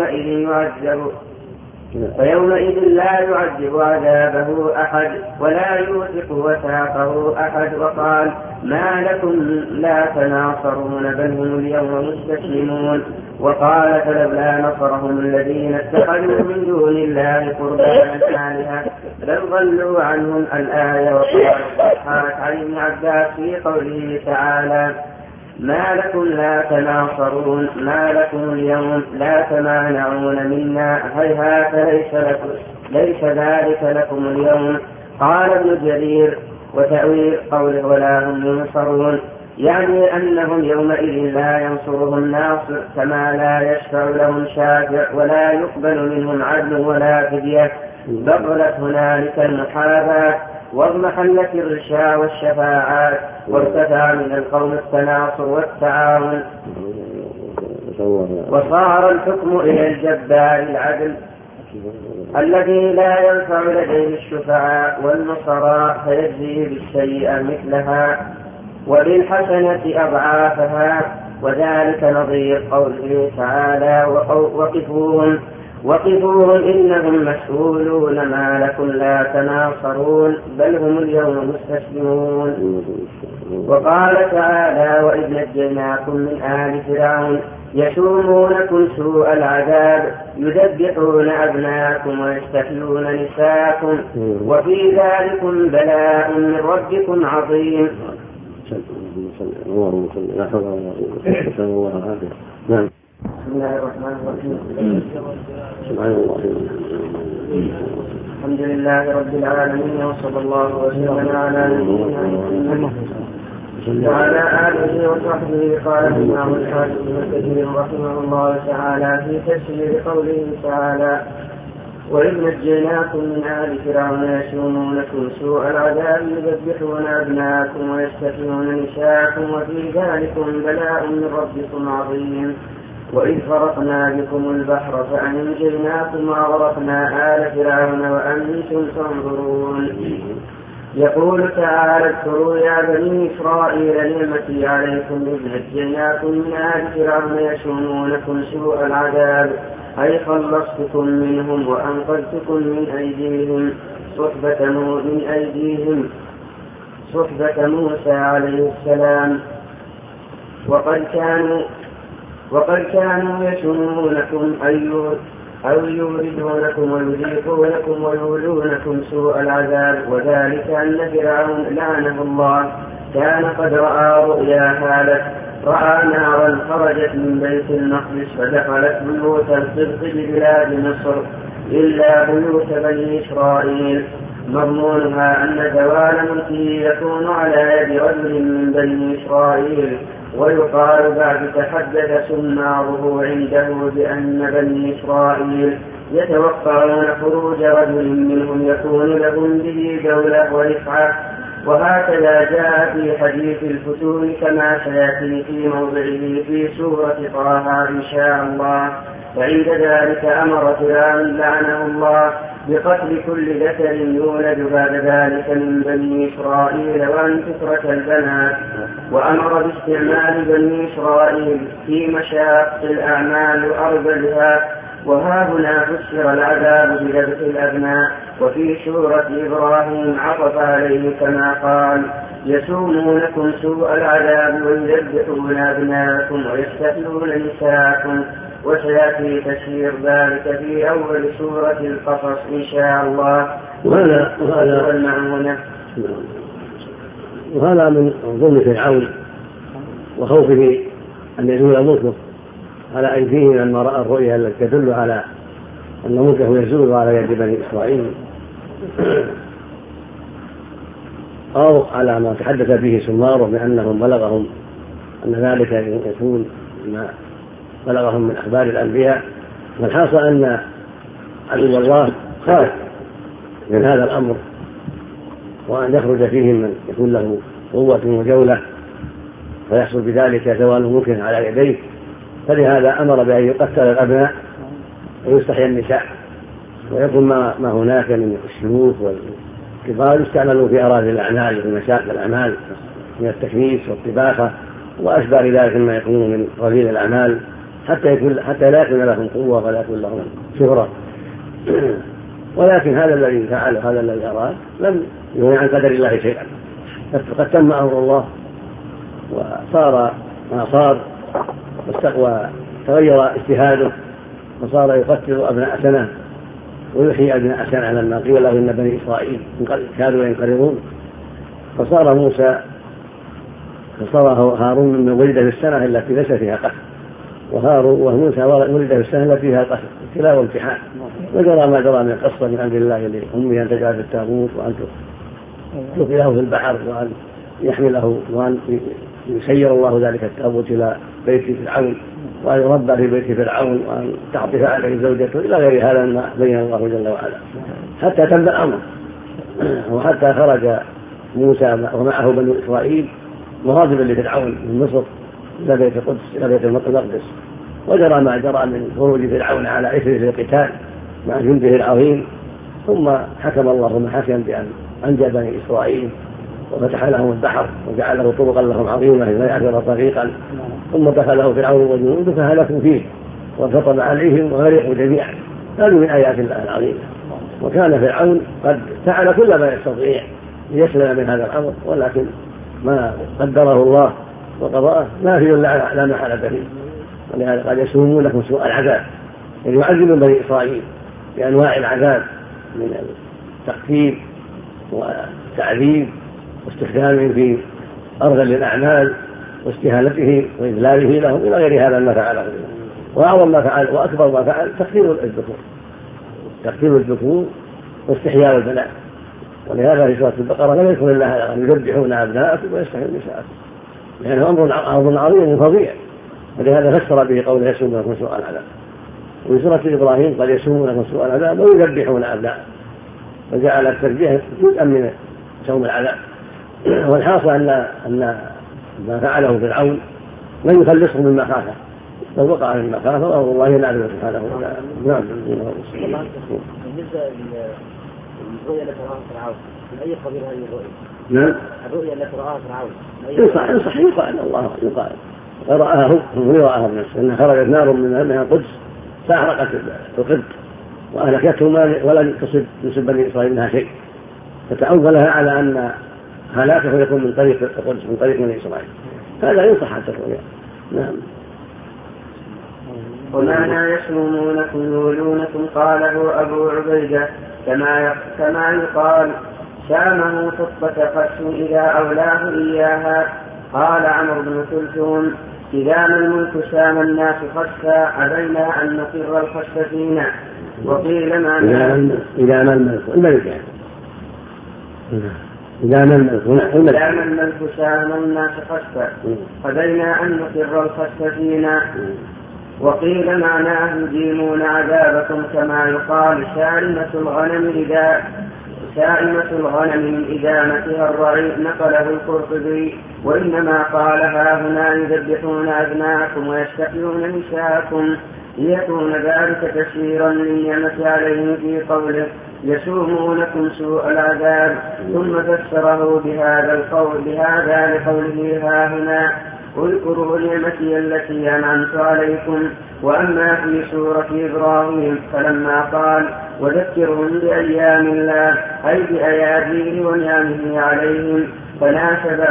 فيومئذ لا يعذب عذابه أحد ولا يوثق وثاقه أحد. وقال ما لكم لا تناصرون بل هم اليوم مستسلمون. وقال فلولا نصرهم الذين اتخذوا من دون الله قربانا آلهة بل ضلوا عنهم الآية. وقال الضحاك عن ابن عباس في قوله تعالى ما لكم لا تناصرون ما لكم اليوم لا تمانعون منا هيهات ليس ذلك لكم اليوم. قال ابن جرير وتأويل قوله ولا هم ينصرون يعني أنهم يومئذ لا ينصرهم ناصر كما لا يشفع لهم شافع ولا يقبل منهم عدل ولا فدية. بطلت هنالك المحاباة واضمحلت الرشا والشفاعات وارتفع من القوم التناصر والتعاون وصار الحكم إلى الجبار العدل الذي لا ينفع لديه الشفعاء والنصراء فيجزي بالسيئة مثلها وبالحسنة أضعافها. وذلك نظير قوله تعالى وقفوهم إنهم مسؤولون ما لكم لا تناصرون بل هم اليوم مستسلمون. وقال تعالى وإذ نجيناكم من آل فرعون يسومونكم سوء العذاب يذبحون أبناءكم ويستحيون نساءكم وفي ذلكم بلاء من ربكم عظيم. نعم. بسم الله الرحمن الرحيم. سبحان الله. الحمد لله رب العالمين وصلى الله وسلم على نبينا محمد وعلى آله وصحبه. قال الإمام الحافظ ابن كثير رحمه الله تعالى في تفسير قوله تعالى وإذ نجيناكم من آل فرعون يسومونكم سوء العذاب يذبحون أبناءكم ويستحيون نساءكم وفي ذلكم بلاء من ربكم عظيم. وإذ فرقنا بكم البحر فأنجيناكم وأغرقنا آل فرعون وأنتم تنظرون. يقول تعالى اذكروا يا بني إسرائيل نعمتي عليكم إذ نجيناكم من آل فرعون يسومونكم سوء العذاب أي خلصتكم منهم وأنقذتكم من أيديهم صحبة موسى عليه السلام. وقد كانوا يسومونكم أو يوردونكم ويذيقونكم ويولونكم سوء العذاب. وذلك أن فرعون لعنه الله كان قد رأى رؤيا هالت رأى نارا خرجت من بيت المقدس فدخلت بيوت الصدق ببلاد مصر إلا بيوت بني إسرائيل مضمونها أن زوال ملكه يكون على يد رجل من بني إسرائيل. ويقال بعد تحدث سماره عنده بأن بني إسرائيل يتوقعون خروج رجل منهم يكون لهم به دولة ورفعة. وهكذا جاء في حديث الفتون كما سيأتي في موضعه في سورة طه إن شاء الله. فعند ذلك أمر فرعون لعنه الله بقتل كل ذكر يولد بعد ذلك من بني إسرائيل وأن تترك البنات. وأمر باستعمال بني إسرائيل في مشاق الأعمال وأرذلها. وها هنا فسر العذاب بذبح الأبناء وفي سورة إبراهيم عطف عليه كما قال يسومونكم سوء العذاب ويذبحون أبناءكم ويستحيون نساءكم. وسيأتي تفسير ذلك في أول سورة القصص إن شاء الله. وهذا من ظلم فرعون وخوفه أن يزول ملكه على أيديهم لما رأى الرؤيا التي تدل على أن ملكه يزول على يد بني إسرائيل أو على ما تحدث به سماره بأنهم بلغهم أن ذلك يكون ما بلغهم من أخبار الأنبياء. والحاصل أن عدو الله خاف من هذا الأمر وأن يخرج فيهم من يكون له قوة وجولة فيحصل بذلك زوال ممكن على يديه، فلهذا أمر بأن يقتل الأبناء ويستحيي النساء، ويكون ما هناك من الشيوخ والكبار يستعملوا في أراضي الأعمال وفي مشاكل الأعمال من التكنيس والطباخة وأشباه ذلك مما يكون من رذيل الأعمال حتى لا يكون لهم قوة ولا يكون لهم شهرة. ولكن هذا الذي فعله هذا الذي أراد لم يغني عن قدر الله شيئا، فقد تم أمر الله وصار ما صار وتغير اجتهاده وصار يقتل أبناء سنة ويحيي أبناء سنة لما قيل له إن بني إسرائيل كانوا ينقرضون، فصار هارون من ولد في السنة التي ليس فيها قتل، وموسى ولد في السنة التي فيها قتل ابتلاء وامتحان، وجرى ما جرى من القصة من أمر الله لأمه أن تجعل في التابوت وأن تلقيه في البحر وأن يحمله وأن يسير الله ذلك التابوت إلى بيت فرعون وأن يربى في بيت فرعون وأن تعطف عليه زوجته إلى غير هذا ما بين الله جل وعلا حتى تم الأمر، وحتى خرج موسى ومعه بنو إسرائيل مغاضبا لفرعون من مصر إلى بيت القدس إلى بيت المقدس، وجرى ما جرى من خروج فرعون على إثره للقتال مع جنده العظيم، ثم حكم الله ما حكم بأن أنجى بني إسرائيل وفتح لهم البحر وجعله طرقا لهم عظيمة لا يعبر طريقا، ثم دخله فرعون وجنوده فهلكوا فيه وانفطم عليهم وغرقوا جميعا. هذه من آيات الله العظيمة. وكان فرعون قد فعل كل ما يستطيع ليسلم من هذا الأمر، ولكن ما قدره الله وقضاه ما فيه لا محالة فيه، ولهذا قال يسومونكم سوء العذاب، يعني يعذب بني إسرائيل بأنواع العذاب من التقتيل والتعذيب واستخدامه في أرذل الأعمال واستهانته وإذلاله لهم إلى غير هذا ما فعله. وأعظم ما فعل وأكبر ما فعل تقتيل الذكور واستحياء البنات، ولهذا في سورة البقرة لم يذكر الله أن يذبحون أبناءكم ويستحيون نساءكم، لأنه أمر عظيم وفظيع، ولهذا فسر به قوله يسومونكم سوء العذاب. وفي سورة إبراهيم قال يسومونكم سوء العذاب ويذبحون أبناءكم، وجعل التربية جزءا من سوم العذاب. والحاصل أن ما فعله فرعون لن يخلصه مما خافه، بل وقع مما خافه والله ينعم سبحانه وتعالى. نعم. بالنسبة للرؤيا التي رآها فرعون من أي قبيل هذه الرؤيا؟ نعم. الرؤيا التي رآها فرعون ينصح يقال الله يقال رآه رآها بنفسه أنها خرجت نار من القدس فأحرقت القبط وأهلكتهم ولم تصب بني إسرائيل منها شيء، فتأولها على أن هلاكه يكون من طريق القدس من طريق بني إسرائيل. هذا ينصح حتى الرؤيا. نعم. ومعنى يسومونكم يولونكم قاله أبو عبيدة كما يقال سامه خطبة قس إذا أولاه إياها. قال عمرو بن كلثوم إذا ما الملك سام الناس خسا أبينا أن نقر الخس فينا. وقيل إذا ما الملك سام الناس خسا أبينا أن نقر الخس فينا. وقيل معناه يديمون عذابكم كما يقال سائمة الغنم من إدامتها الرعي. نقله القرطبي. وإنما قالها هنا يذبحون أبناءكم ويستحيون نساءكم ليكون ذلك تسيرا للنعمة عليهم في قوله يسومونكم سوء العذاب، ثم فسره بهذا لقوله ها هنا اذكروا نعمتي التي أنعمت عليكم. وأما في سورة إبراهيم فلما قال وذكرهم بأيام الله أي بأياديه ونعمه عليهم فناسب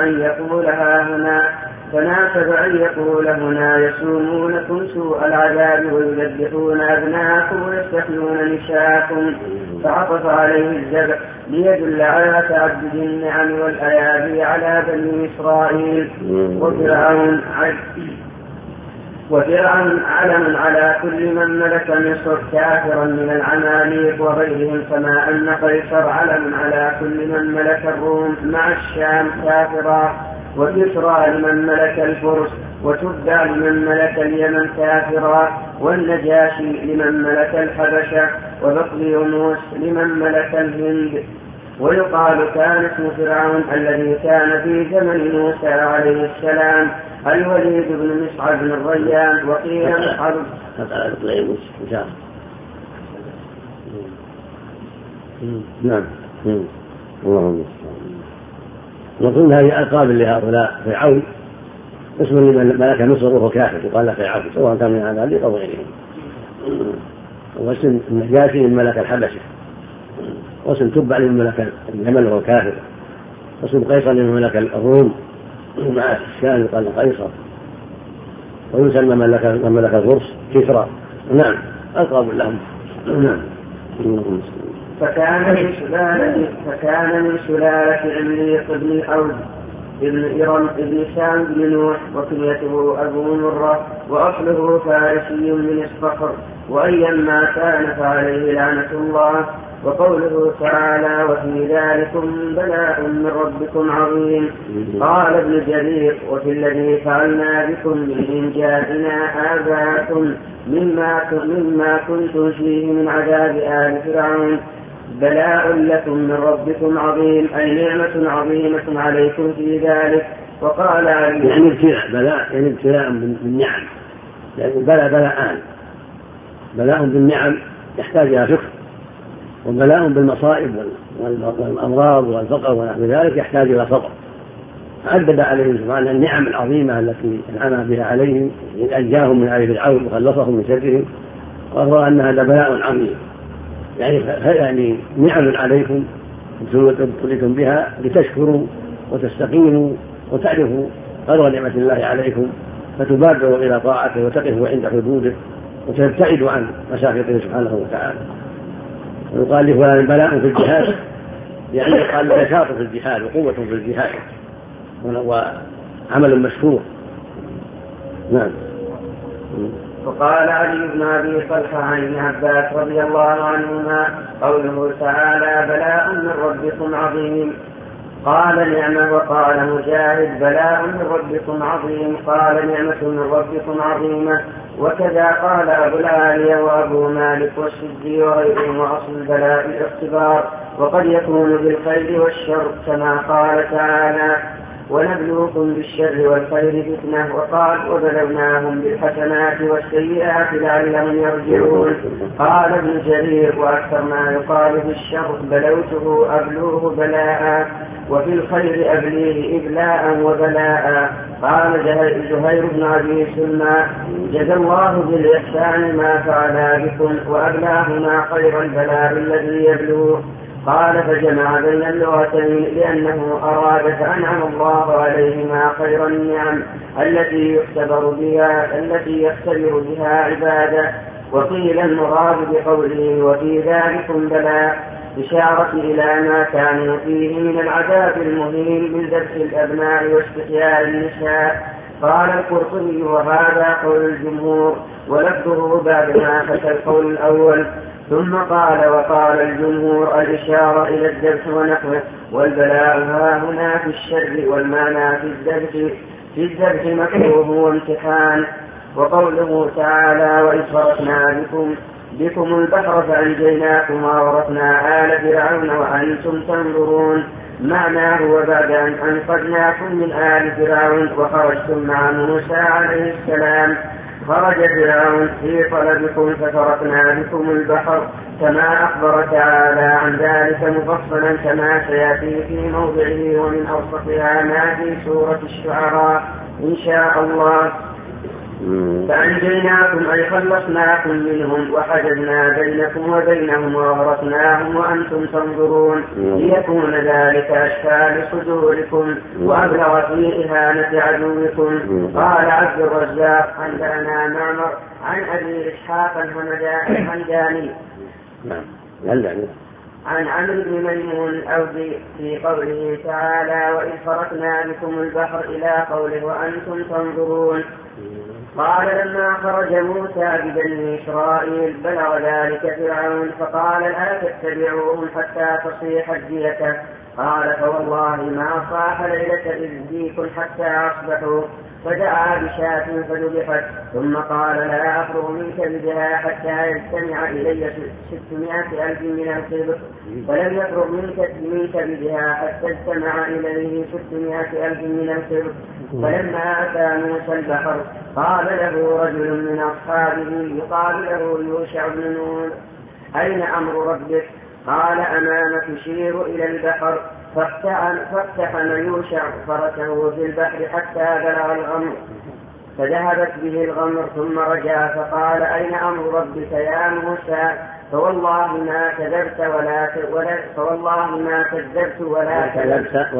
أن يقول هنا يسومونكم سوء العذاب ويذبحون أبناءكم ويستحيون نساءكم، فعطف عليه الذبح ليدل على تعدد النعم والأيادي على بني إسرائيل. وفرعون علم على كل من ملك مصر كافرا من العماليق وغيرهم، كما أن قيصر علم على كل من ملك الروم مع الشام كافرا، وكسرى لمن ملك الفرس، وتبع لمن ملك اليمن كافرا، والنجاشي لمن ملك الحبشة. وبقي يونس لمن ملك الهند. ويقال كان اسم فرعون الذي كان في زمن موسى عليه السلام الوليد بن مصعب بن الريان، وقيل مصعب. نعم. اللهم نقول هذه ألقاب لهؤلاء. فرعون اسم لمن ملك مصر وهو كافر يقال له فرعون، سواء كان من عذاب أو غيره. واسم النجاشي من ملك الحبشة، واسم تبع لمن ملك اليمن وهو كافر، واسم قيصر لمن ملك الروم مع الشام يقال له قيصر، ويسمى من ملك الفرس كسرى. نعم ألقاب لهم. نعم. فكان من سلالة عمليق بن أود ابن إرم ابن شام بن نوح، وكنيته أبو مرة، وأصله فارسي من الصخر، وأيما كان فعليه لعنة الله. وقوله تعالى وفي ذلكم بلاء من ربكم عظيم. قال ابن جرير وفي الذي فعلنا بكم من إنجائنا آباءكم مما كنتم فيه من عذاب آل فرعون بلاء لكم من ربكم عظيم، أي نعمة عظيمة عليكم في ذلك. وقال يعني ابتلاء، بلاء يعني ابتلاء بالنعم، يعني بلاء بالنعم يحتاج إلى فقه، وبلاء بالمصائب والأمراض والفقر ونحو ذلك يحتاج إلى صبر. عدد عليهم سبحانه النعم العظيمة التي أنعم بها عليهم إذ أنجاهم من آل فرعون وخلصهم من شرهم، وهو أن هذا بلاء عظيم، يعني نعم عليكم ابتليتم بها لتشكروا وتستقيموا وتعرفوا قدر نعمة الله عليكم، فتبادروا إلى طاعته وتقفوا عند حدوده وتبتعدوا عن مشاقته سبحانه وتعالى. ويقال لفلان بلاء في الجهاد، يعني يقال نشاط في الجهاد وقوة في الجهاد وعمل مشكور. نعم. وقال علي بن أبي طلحة عن ابن عباس رضي الله عنهما قوله تعالى بلاء من ربكم عظيم، قال نعمة. وقال مجاهد بلاء من ربكم عظيم، قال نعمة من ربكم عظيمة. وكذا قال أبو العالية وأبو مالك والسدي وغيرهم، وأصل البلاء الاختبار، وقد يكون بالخير والشر كما قال تعالى ونبلوكم بالشر والخير فتنة. وقال وبلوناهم بالحسنات والسيئات لعلهم يرجعون. قال ابن جرير وأكثر ما يقال بالشر بلوته أبلوه بلاء، وفي الخير أبليه إبلاء وبلاء. قال زهير بن أبي سلمى جزى الله بالإحسان ما فعل بكم وأبلاهما خير البلاء الذي يبلوه. قال فجمع بين اللغتين لأنه أراد فأنعم الله عليهما خير النعم التي يختبر بها عباده. وقيل المراد بقوله وفي ذلكم بلاء إشارة إلى ما كانوا فيه من العذاب المهين من ذبح الأبناء واستحياء النساء. قال القرطبي وهذا قول الجمهور، ولفظه بعد ما فتى القول الأول. ثم قال وقال الجمهور الإشارة إلى الذبح ونحوه، والبلاء هنا في الشر، والمعنى في الذبح مكروه وامتحان. وقوله تعالى وإذ فرقنا بكم البحر فأنجيناكم وأورثنا آل فرعون وأنتم تنظرون، معناه وبعد أن أنقذناكم من آل فرعون وخرجتم مع موسى عليه السلام خرج فرعون في طلبكم ففرقنا بكم البحر، كما أخبر تعالى عن ذلك مفصلا كما سيأتي في موضعه ومن أوسطها ما في سورة الشعراء إن شاء الله. فأنجيناكم أي خلصناكم منهم وحجزنا بينكم وبينهم وأغرقناهم وأنتم تنظرون، ليكون ذلك أشفى لصدوركم وأبلغ في إهانة عدوكم. قال عبد الرزاق عندنا معمر عن أبي إسحاق الهمداني عن عمرو بن ميمون الأودي في قوله تعالى وإذ فرقنا بكم البحر إلى قوله وأنتم تنظرون. قال لما خرج موسى ببني إسرائيل بلغ ذلك فرعون فقال لا تتبعوهم حتى تصيح الدية. قال فوالله ما صاح ليلة إذ بيكم حتى أصبحوا. فدعا بشاة فذبحت ثم قال لا أفرغ من كبدها حتى يجتمع إلي 600,000 من القبط، فلم يفرغ من كبدها حتى اجتمع إليه 600,000 من القبط. فلما أتى موسى البحر قال له رجل من أصحابه يقال له يوشع بن نون أين أمر ربك؟ قال أمامك يشير إلى البحر. فاقتحم يوشع فرسه في البحر حتى بلغ الغمر فذهبت به الغمر ثم رجع فقال أين أمر ربك يا موسى؟ فوالله ما كذبت ولا كذبت والله ما كذبت ولا كذبت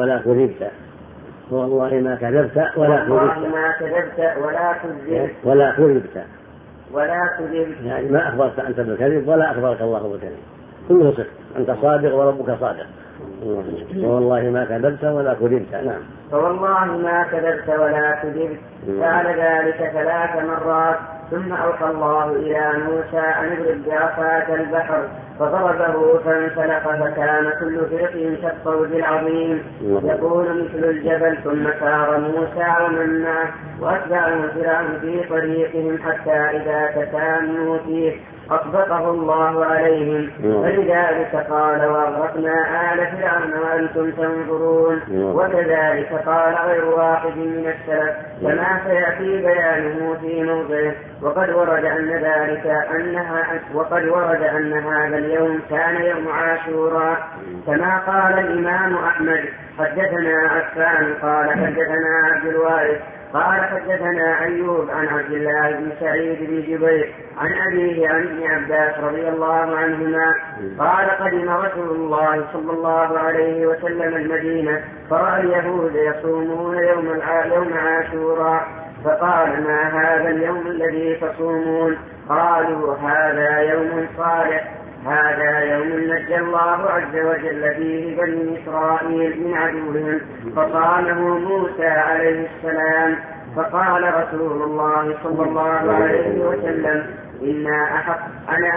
ولا كذبت يعني ما أخبرت أنت بالكذب ولا أخبرك الله بالكذب، كله صدق، أنت صادق وربك صادق. والله ما كذبت ولا كذبت. نعم. فوالله ما كذبت ولا كذبت. فعل ذلك 3 مرات ثم أوحى الله إلى موسى أن اضرب بعصاك البحر فضربه فانفلق فكان كل فرق كالطود العظيم يكون مثل الجبل. ثم سار موسى ومن معه وأتبعه فرعون في طريقهم حتى إذا تساموا فيه أطبقه الله عليهم، فلذلك قال وأغرقنا آل فرعون وأنتم تنظرون. وكذلك قال غير واحد من السلف كما سيأتي بيانه في موضعه. وقد ورد أن هذا اليوم كان يوم عاشوراء كما قال الإمام أحمد حدثنا عفان قال حدثنا عبد الوارث قال حدثنا أيوب عن عبد الله بن سعيد بن جبير عن أبيه عن ابن عباس رضي الله عنهما قال قدم رسول الله صلى الله عليه وسلم المدينة فرأى اليهود يصومون يوم عاشوراء فقال ما هذا اليوم الذي تصومون؟ قالوا هذا يوم صالح، هذا يوم نجى الله عز وجل فيه بني إسرائيل من عدوهم فصامه موسى عليه السلام. فقال رسول الله صلى الله عليه وسلم أنا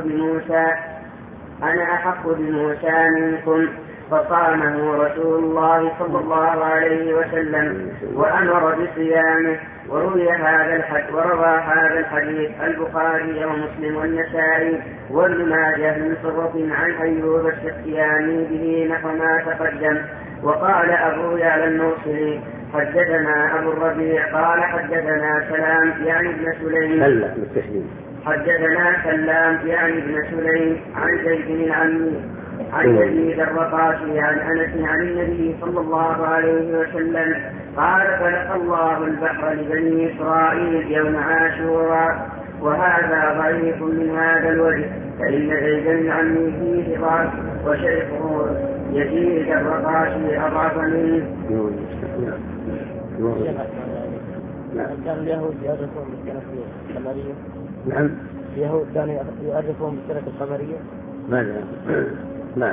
أحق بموسى منكم، فصامه رسول الله صلى الله عليه وسلم وأمر بصيامه. وروى هذا الحديث البخاري ومسلم والنسائي وابن ماجه من طرق عن أيوب السختياني به نحو ما تقدم. وقال أبو يعلى الموصلي حدثنا أبو الربيع قال حدثنا سلام يعني ابن سليم عن زيد العمي عن يزيد الرقاشي عن أنس عن النبي صلى الله عليه وسلم قال فلقى الله البحر لبني إسرائيل يوم عاشوراء. وهذا ضعيف من هذا الوجه فإن زيد العمي فيه ضعف وشيخه يزيد الرقاشي أضعف منه. كان اليهود يعرفون بالسنة القمرية. نعم. اليهود كانوا يعرفون بالسنة القمرية. ماذا؟ نعم.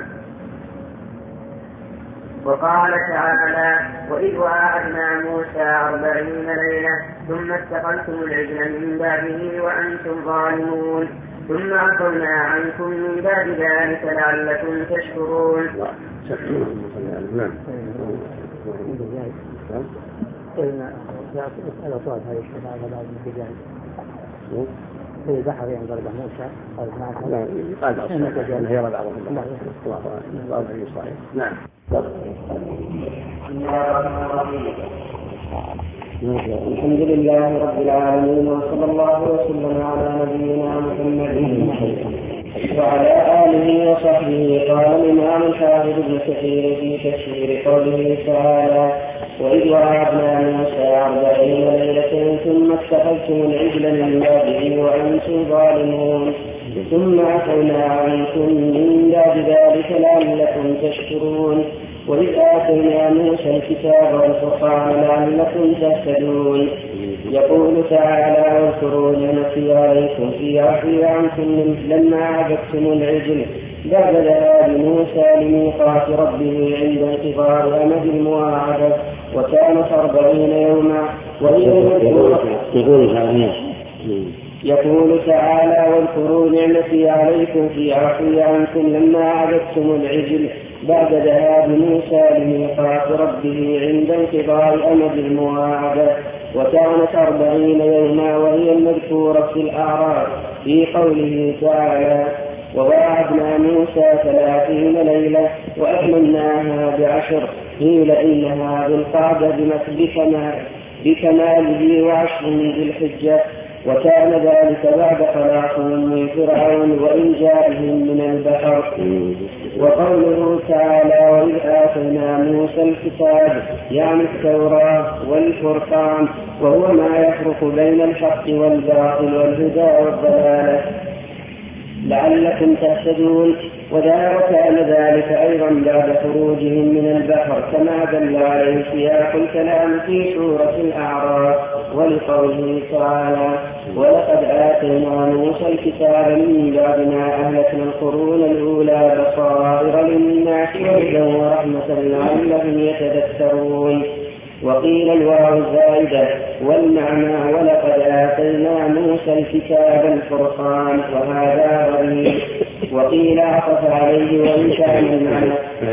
وقال تعالى وإذ وعدنا موسى 40 ليلة ثم اتخذتم العجل من بعده وأنتم ظالمون ثم عفونا عنكم من بعد ذلك لعلكم تشكرون. نعم. أنا طلب هذه الشفاعة بعد الانتجاج في البحر يعني ضرب موسى قال معك قال هي ربع الله عليه وسلم. نعم. الحمد لله رب العالمين وصلى الله وسلم على نبينا محمد وعلى آله وصحبه. قال الإمام الحافظ ابن كثير في تفسير قوله تعالى وإذ وعدنا موسى 40 ليلة ثم اتخذتم العجل من بعده وأنتم ظالمون ثم عفونا عنكم من بعد ذلك لعلكم تشكرون. وإذ آتينا موسى الكتاب والفرقان لعلكم تهتدون. يقول تعالى واذكروا نعمتي عليكم في عفوي عنكم لما عبدتم العجل بعد ذهاب موسى لميقات ربه عند انقضاء أمد المواعدة وكانت 40 يوما. يقول تعالى واذكروا نعمتي عليكم في عفوي عنكم لما عبدتم العجل بعد ذهاب موسى لميقات ربه عند انقضاء أمد المواعدة وكانت 40 يوما وهي المذكورة في الأعراف في قوله تعالى وواعدنا موسى 30 ليلة وأتممناها ب10 قيل إنها بالقعدة بكماله و10 ذي الحجة وكان ذلك بعد خلاصهم من فرعون وإنجائهم من البحر. وقوله تعالى وإذ آتينا موسى الكتاب يعني التوراة والفرقان وهو ما يفرق بين الحق والباطل والهدى والضلالة لعلكم تهتدون وكان ذلك أيضا بعد خروجهم من البحر كما دل عليه سياق الكلام في سورة الأعراف ولقوله تعالى ولقد آتينا موسى الكتاب من بعد ما أهلكنا القرون الأولى بصائر للناس وهدى ورحمة لعلهم يتذكرون. وقيل الواو زائدة والمعنى ولقد آتينا موسى الكتاب الفرقان وهذا غريب. وقيل عطف عليه وإن كان المعنى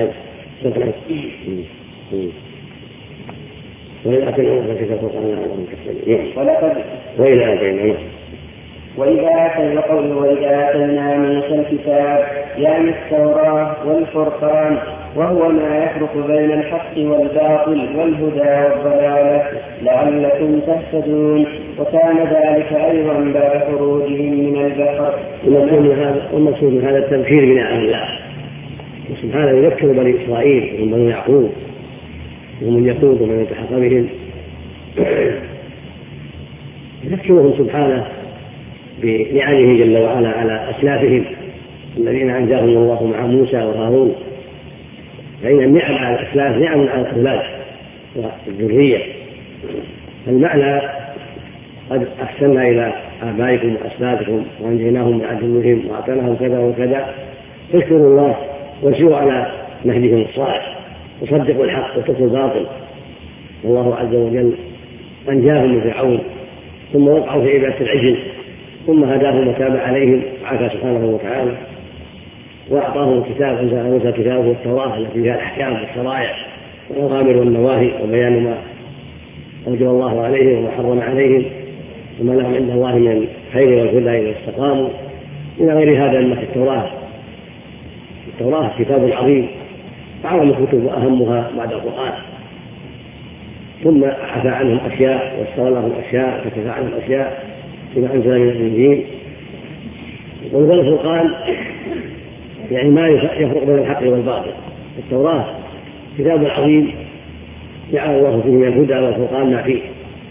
وإذا آتينا موسى الكتاب يعني التوراة والفرقان وهو ما يفرق بين الحق والباطل والهدى والضلالة لعلكم تهتدون وكان ذلك أيضا بعد خروجهم من البحر. والمقصود من هذا التبشير بنعم الله سبحانه يذكر بني إسرائيل ومن بني يعقوب ومن يقود ومن يلتحق بهم يذكرهم سبحانه بنعمه جل وعلا على أسلافهم الذين أنجاهم الله مع موسى وهارون. فإن النعم على الأسلاف نعم على الأولاد والذرية. المعنى قد أحسننا إلى آبائكم وأسلافكم وأنجيناهم من عدوهم وأعطيناهم كذا وكذا فاشكروا الله وسيروا على نهجهم الصالح وصدقوا الحق واتقوا الباطل. والله عز وجل أنجاهم من فرعون ثم وقعوا في عبادة العجل ثم هداهم وتاب عليهم وعافى سبحانه وتعالى وأعطاهم الكتاب أنزل موسى كتابه والتوراة التي فيها الأحكام والشرائع والأوامر والنواهي وبيان ما أوجب الله عليهم وما حرم عليهم وما لهم عند الله من الخير والهدى إذا استقاموا إلى غير هذا أما في التوراة كتاب عظيم أعظم الكتب وأهمها بعد القرآن ثم عفى عنهم أشياء واستغفر لهم أشياء وكفى عنهم أشياء فيما أنزل من الإنجيل. والفرقان يعني ما يفرق بين الحق والباطل. التوراة كتاب عظيم جعل الله فيه من الهدى والفرقان ما فيه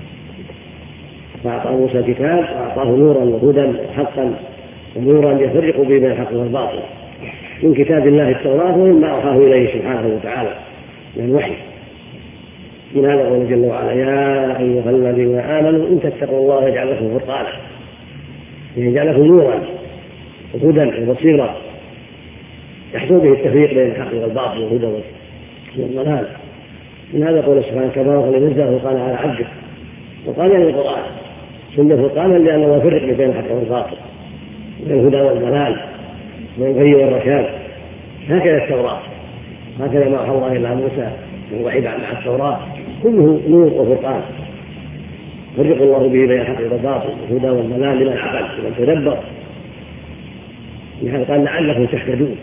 فأعطى موسى الكتاب وأعطاه نورا وهدى حقا ونورا يفرق به بين الحق والباطل من كتاب الله التوراة ومما أوحاه إليه سبحانه وتعالى من الوحي. من هذا قوله جل وعلا يا أيها الذين آمنوا إن تتقوا الله يجعل لكم فرقانا يجعل لكم نورا وهدى وبصيرا يحصل به التفريق بين الحق والباطل والهدى والضلال. من هذا قوله سبحانه تبارك الذي نزل الفرقان على عبده وقال يعني القرآن سمي فرقانا لأنه يفرق بين الحق والباطل بين الهدى والضلال بين الغي والرشاد. هكذا التوراة هكذا ما أوحى الله إلى موسى من وحي مع التوراة كله نور وفرقان يفرق الله به بين الحق والباطل والهدى والضلال لمن عقل لمن تدبر. لهذا قال لعلكم تهتدون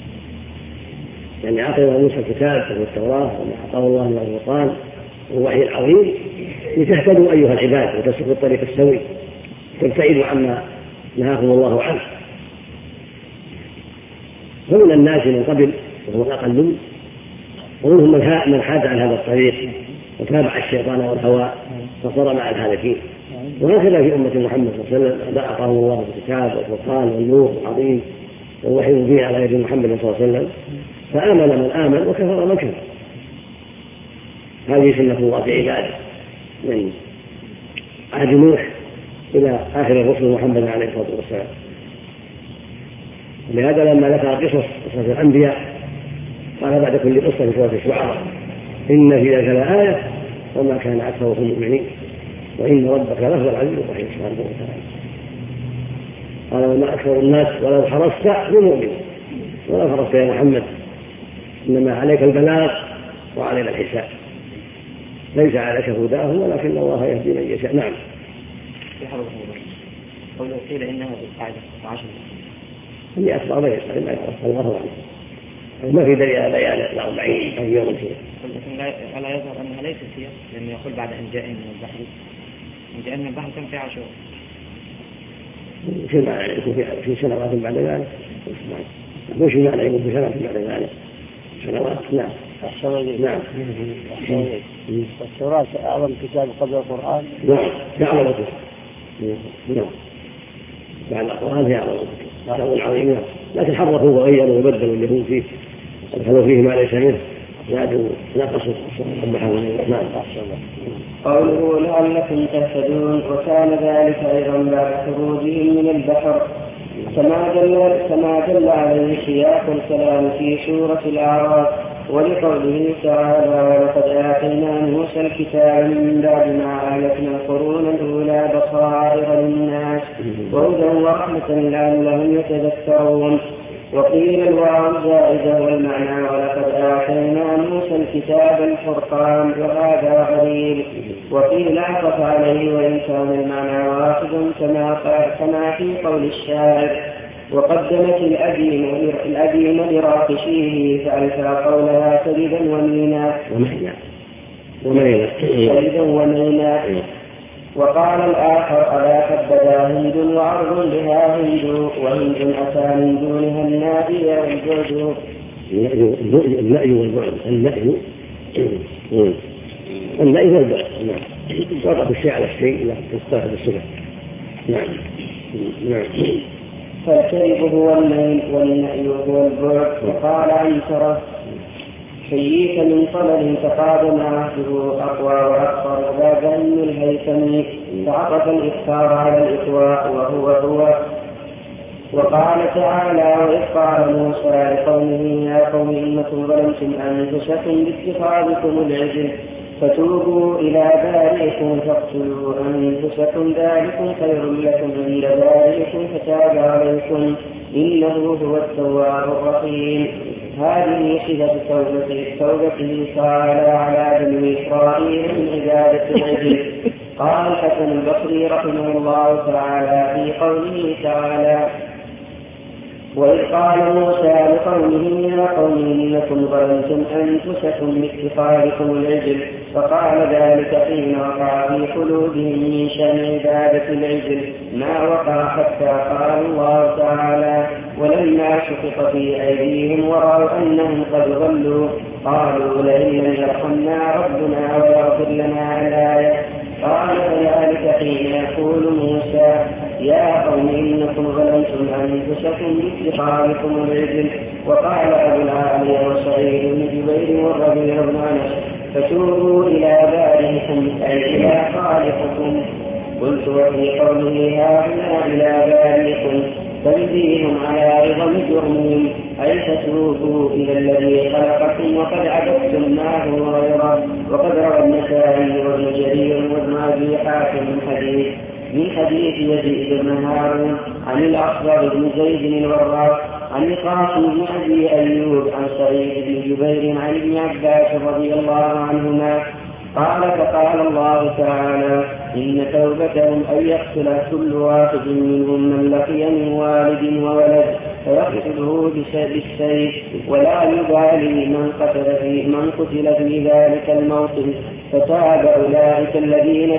يعني أعطى موسى الكتاب والتوراة وما أعطاه الله من الفرقان والوحي العظيم لتهتدوا أيها العباد وتسلكوا الطريق السوي تبتعدوا عما نهاكم الله عنه. فمن الناس من قبل وهو الأقلون ومنهم من حاد عن هذا الطريق وتابع الشيطان والهوى فصار مع الهالكين. وهكذا في أمة محمد صلى الله عليه وسلم أعطاه الله الكتاب والفرقان والنور العظيم والوحي المبين على يد محمد صلى الله عليه وسلم فآمن من آمن وكفر من كفر. هذه سنة الله في عباده من عهد نوح إلى آخر الرسل محمد عليه الصلاة والسلام. ولهذا لما ذكر قصص الأنبياء قال بعد كل قصة في سورة الشعراء إن في ذلك لآية وما كان أكثرهم مؤمنين وإن ربك لهو العزيز الرحيم سبحانه وتعالى. قال وما أكثر الناس ولو حرصت بمؤمن ولو حرصت يا محمد إنما عليك البلاغ وعلينا الحساب. ليس عليك هداهم ولكن الله يهدي من يشاء. نعم. في حرف قوله قيل إنها بالقاعدة 10 هي أكبر ما يعرف الله أعلم، ما في دليل على بيان 40 يوم فيها. لكن لا يظهر أنها ليست هي، لأنه يقول بعد أن جاء من البحر، أن جاء من البحر كم في 10 في سنوات بعد ذلك، مش معنى يقول في سنوات بعد ذلك سنوات. نعم. نعم. والتوراة أعظم كتاب قبل القرآن. نعم. أعظم كتاب. نعم. بعد القرآن هي أعظم كتاب عظيم، لكن حرفوا وغيروا وبدلوا اليهود فيه ودخلوا فيه ما ليس منه، زادوا نقصوا سبحانه وتعالى. قوله لعلكم تهتدون، وكان ذلك أيضا بعد خروجهم من البحر كما دل عليه سياق الكلام في سورة الأعراف، ولقوله تعالى ولقد آتينا موسى الكتاب من بعد ما أهلكنا القرون الأولى بصائر للناس وهدى ورحمة لعلهم يتذكرون. وقيل الواو زائدة والمعنى ولقد آتينا موسى الكتاب الفرقان وهذا غريب. وقيل عطف عليه وإن كان المعنى واحدا كما في قول الشاعر وقدمت الأديم لراقشيه فألفى قولها سجدا ومينا. وقال الآخر ألا حبذا هند وعرض بها هند وهند أتى من دونها النادي والجود. النأي والبعد. النأي والبعد. نعم. وقف الشيء على الشيء لا تستوعب الصفة. نعم. فالكذب هو الميل والنأي هو البعد. وقال عنترة حييك من طلل تقادم عهده أقوى وأكثر ذاك من الهيثم، فعطف الإكثار على الإقواء وهو. وقال تعالى وإذ قال موسى لقومه يا قوم إنكم ظلمتم أنفسكم باتخاذكم العجل فتوبوا إلى بارئكم فاقتلوا أنفسكم ذلكم خير لكم عند بارئكم فتاب عليكم إنه هو التواب الرحيم. هذه صفة توبته تعالى على بني إسرائيل من عبادة العجل. قال الحسن البصري رحمه الله تعالى في قوله تعالى وإذ قال موسى لقومه يا قوم إنكم ظلمتم أنفسكم باتخاذكم العجل، فقال ذلك حين وقع في قلوبهم من شأن عبادة العجل ما وقع حتى قال الله تعالى ولما شقق في أيديهم ورأوا أنهم قد ضلوا قالوا لئن لم يرحمنا ربنا ويغفر لنا الآية. قال فذلك حين يقول موسى يا قوم إنكم ظلمتم أنفسكم باتخاذكم العجل. وقال أبو العالية وسعيد بن جبير والربيع بن أنس فتوبوا إلى بارئكم أي إلى خالقكم. قلت وفي قوله هؤلاء إلى بارئكم تنبيه على عظم جرمهم أي فتوبوا إلى الذي خلقكم وقد عبدتم معه غيره. وقد روى النسائي وابن جرير وابن أبي حاتم من حديث يزيد بن هارون عن الأصغر بن زيد الوراق عن القاسم بن أبي أيوب عن سعيد بن جبير عن ابن عباس رضي الله عنهما قال فقال الله تعالى إن توبتهم أن يقتل كل واحد منهم من لقي من والد وولد فيقتله بالسيف ولا يبالي من قتل في ذلك الموطن. فتاب أولئك الذين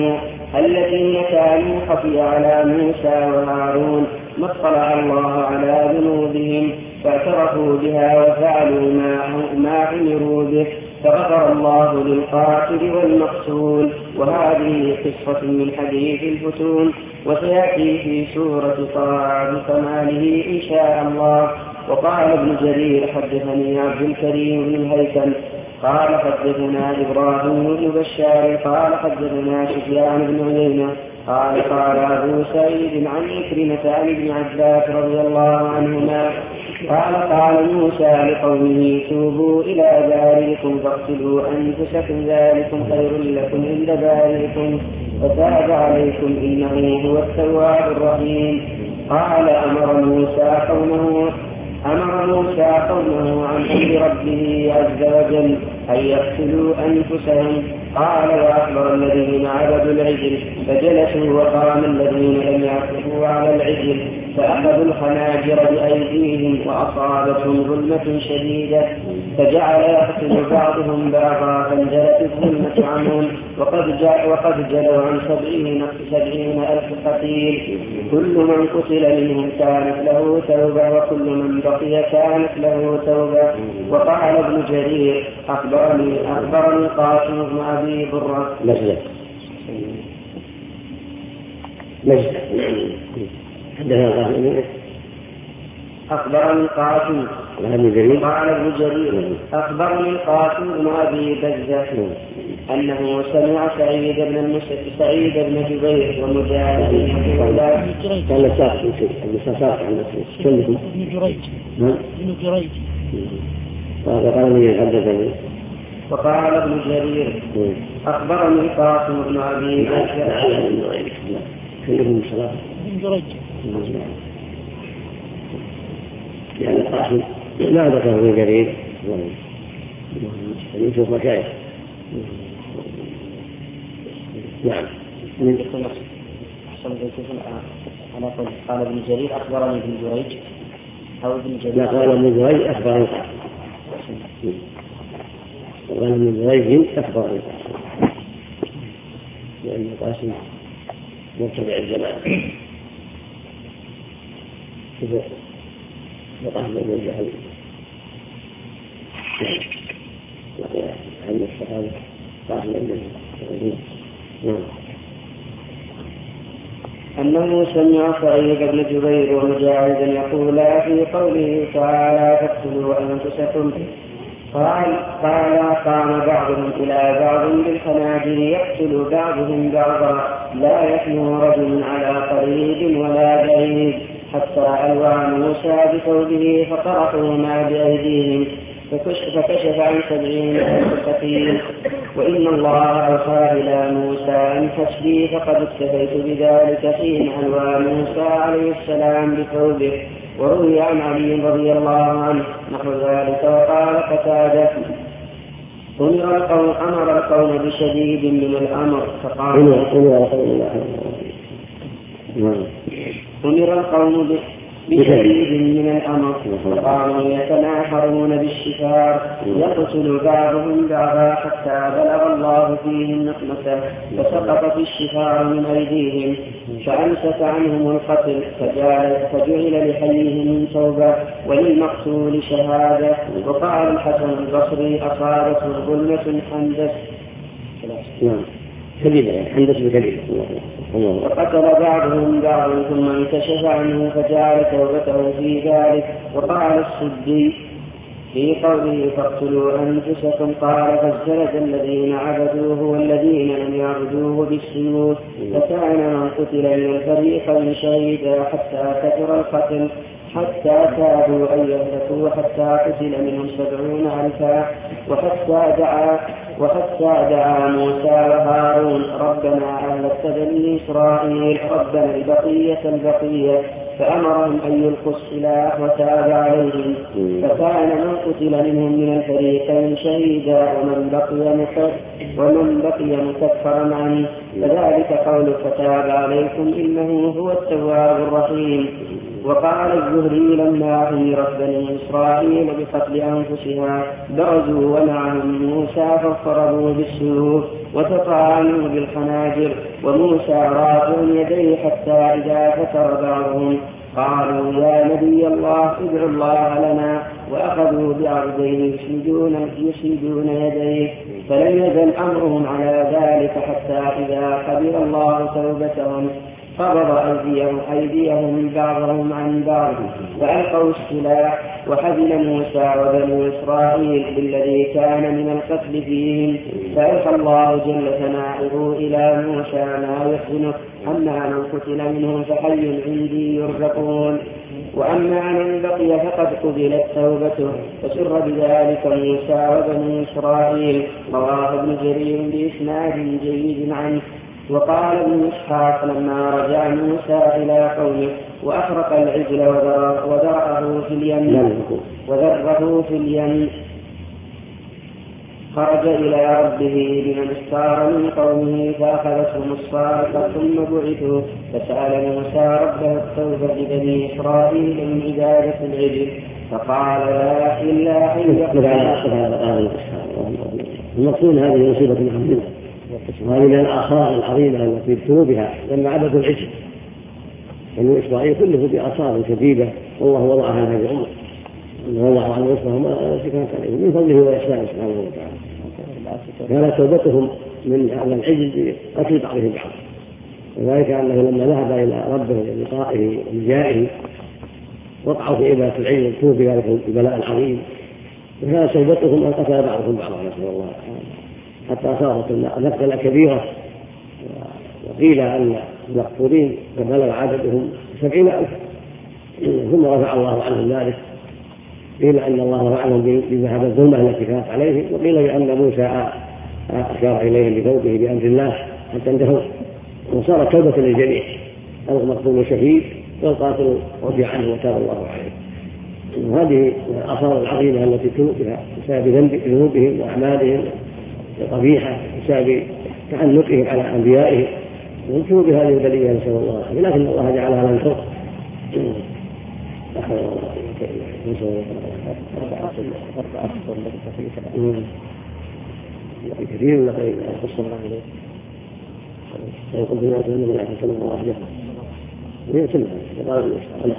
كانوا خفي على موسى وهارون ما اطلع الله على ذنوبهم فاعترفوا بها وفعلوا ما عمروا به فغفر الله للقاتل والمقتول. وهذه قصة من حديث الفتون وسيأتي في سورة طه بكماله إن شاء الله. وقال ابن جرير حدثني عبد الكريم بن الهيثم قال حدثنا إبراهيم بن بشار قال حدثنا سفيان بن عيينة قال أبو سعيد عن عكرمة عن ابن عباس رضي الله عنهما قال موسى لقومه توبوا إلى بارئكم فاقتلوا أنفسكم ذلكم خير لكم عند بارئكم فتاب عليكم إنه هو التواب الرحيم. قال أمر موسى قومه عن أمر ربه عز وجل أن يقتلوا أنفسهم قال وأخبر الذين عبدوا العجل فجلسوا وقام الذين لم يعرفوا على العجل فأخذوا الخناجر بأيديهم وأصابتهم ظلمة شديدة فجعل يقتل بعضهم بعضا فانزلت الظلمة عنهم وقد جلوا عن 70,000 قتيل كل من قتل منهم كانت له توبة وكل من بقي كانت له توبة. وقال ابن جرير أخبرني قاسم بن أبي برة أخبرني قاسم قال ابن جرير أخبرني القاسم بن أبي بزة أنه سمع سعيد بن جبير ومجاهد بن جريج وقال ابن جرير أخبرني القاسم بن أبي بزة بن جريج يعني القاسم لا ذكر ابن جرير يشوف مكاية. نعم أحسن أنا قال ابن جرير أخبرني ابن جريج أو ابن جرير لا قال ابن جريج أخبرني قال ابن جريج أخبرني لأن القاسم متبع الجماعة كذا وقال ابن جهل عن الصحابة قال ابن أنه سمع سعيد بن جبير ومجاهدا يقولا في قوله تعالى فاقتلوا أنفسكم قال قام بعضهم إلى بعض بالخناجر يقتل بعضهم بعضا لا يحنو رجل على قريب ولا بعيد حتى ألوى موسى بثوبه فطرحوهما بأيديهم فكشف عن 70,000 قتيل. وإن الله أوحى إلى موسى أن تسبي فقد اكتفيت بذلك حين ألوى موسى عليه السلام بثوبه. وروي عن علي رضي الله عنه نحو ذلك. وقال قتادة أمر القوم بشديد من الأمر فقالوا أمر القوم بشديد من الأمر فقاموا يتناحرون بالشفار يقتل بعضهم بعضا حتى بلغ الله فيهم نقمته فسقطت الشفار من أيديهم فأمسك عنهم القتل فجعل لحيهم توبة وللمقتول شهادة. وقال الحسن البصري أصابته ظلمة حندس وقتل بعضهم بعضا ثم انكشف عنه فجعل توبته في ذلك. وقال السدي في قوله فاقتلوا أنفسكم قال فاجتلد الذين عبدوه والذين لم يعبدوه بالسيوف فكان من قتل من الفريقين شهيدا حتى كثر القتل حتى كادوا أن يهلكوا حتى قتل منهم 70,000 وحتى دعا موسى وهارون ربنا أهلكت بني إسرائيل ربنا البقية فأمرهم أن يلقوا السلاح وتاب عليهم فكان من قتل منهم من الفريقين شهيدا ومن بقي مكفرا عنه فذلك قول فتاب عليكم إنه هو التواب الرحيم. وقال الزهري لما أمرت بني إسرائيل بقتل أنفسها برزوا ومعهم موسى فاضطربوا بالسيوف وتطعنوا بالخناجر وموسى رافع يديه حتى إذا فتر بعضهم قالوا يا نبي الله ادع الله لنا وأخذوا بعرضين يسندون يديه فلم يزل أمرهم على ذلك حتى إذا قبل الله توبتهم قبض أيديهم بعضهم عن بعض فألقوا السلاح وحزن موسى وبنو إسرائيل بالذي كان من القتل فيهم فألقى الله جل ثناؤه إلى موسى ما يحزنه أما من قتل منهم فحي عندي يرزقون وأما من بقي فقد قبلت توبته فسر بذلك موسى وبنو إسرائيل. رواه ابن جرير بإسناد جيد عنه. وقال ابن إسحاق لما رجع موسى إلى قومه وأحرق العجل وذرعه في اليم خرج إلى ربه بمن استار من قومه فأخذتهم الصاعقة ثم بعثوا فسأل موسى ربه التوبة لبني إسرائيل من عبادة العجل فقال لا إلا أن يقبل. المقصود هذه مصيبة عظيمة، وهذه من الآثار العظيمة التي ابتلوا بها لما عبدوا العجل. بني إسرائيل كله بآثار شديدة والله وضعها هذه الأمة، وضع عن وصفهم التي كانت عليهم من فضله وإحسانه سبحانه وتعالى. كانت توبتهم من هذا العجل قتل بعضهم بعض، وذلك أنه لما ذهب إلى ربه للقائه ولجائه وقعوا في عبادة العجل وابتلوا بذلك البلاء العظيم، وكانت توبتهم أن قتل بعضهم بعضا نسأل الله، حتى صارت نقلة كبيرة. وقيل أن المقتولين بلغ عددهم 70,000 ثم رفع الله عنهم ذلك. قيل أن الله رفع عنهم بذهاب الظلمة التي كانت عليهم، وقيل بأن موسى أشار إليهم بثوبه بأمر الله حتى انتهوا، وصارت توبة للجميع، المقتول شهيد والقاتل رضي عنه وتاب الله عليه. وهذه الآثار العظيمة التي ابتلوا بها بسبب ذنوبهم وأعمالهم القبيحة، بسبب تعنتهم على أنبيائهم، وابتلوا بهذه البلية نسأل الله، لكن الله جعلها لهم فرق. كثير من الخير قصة الله عليه يقول بما أتمنى من أحد سنة الله جهة.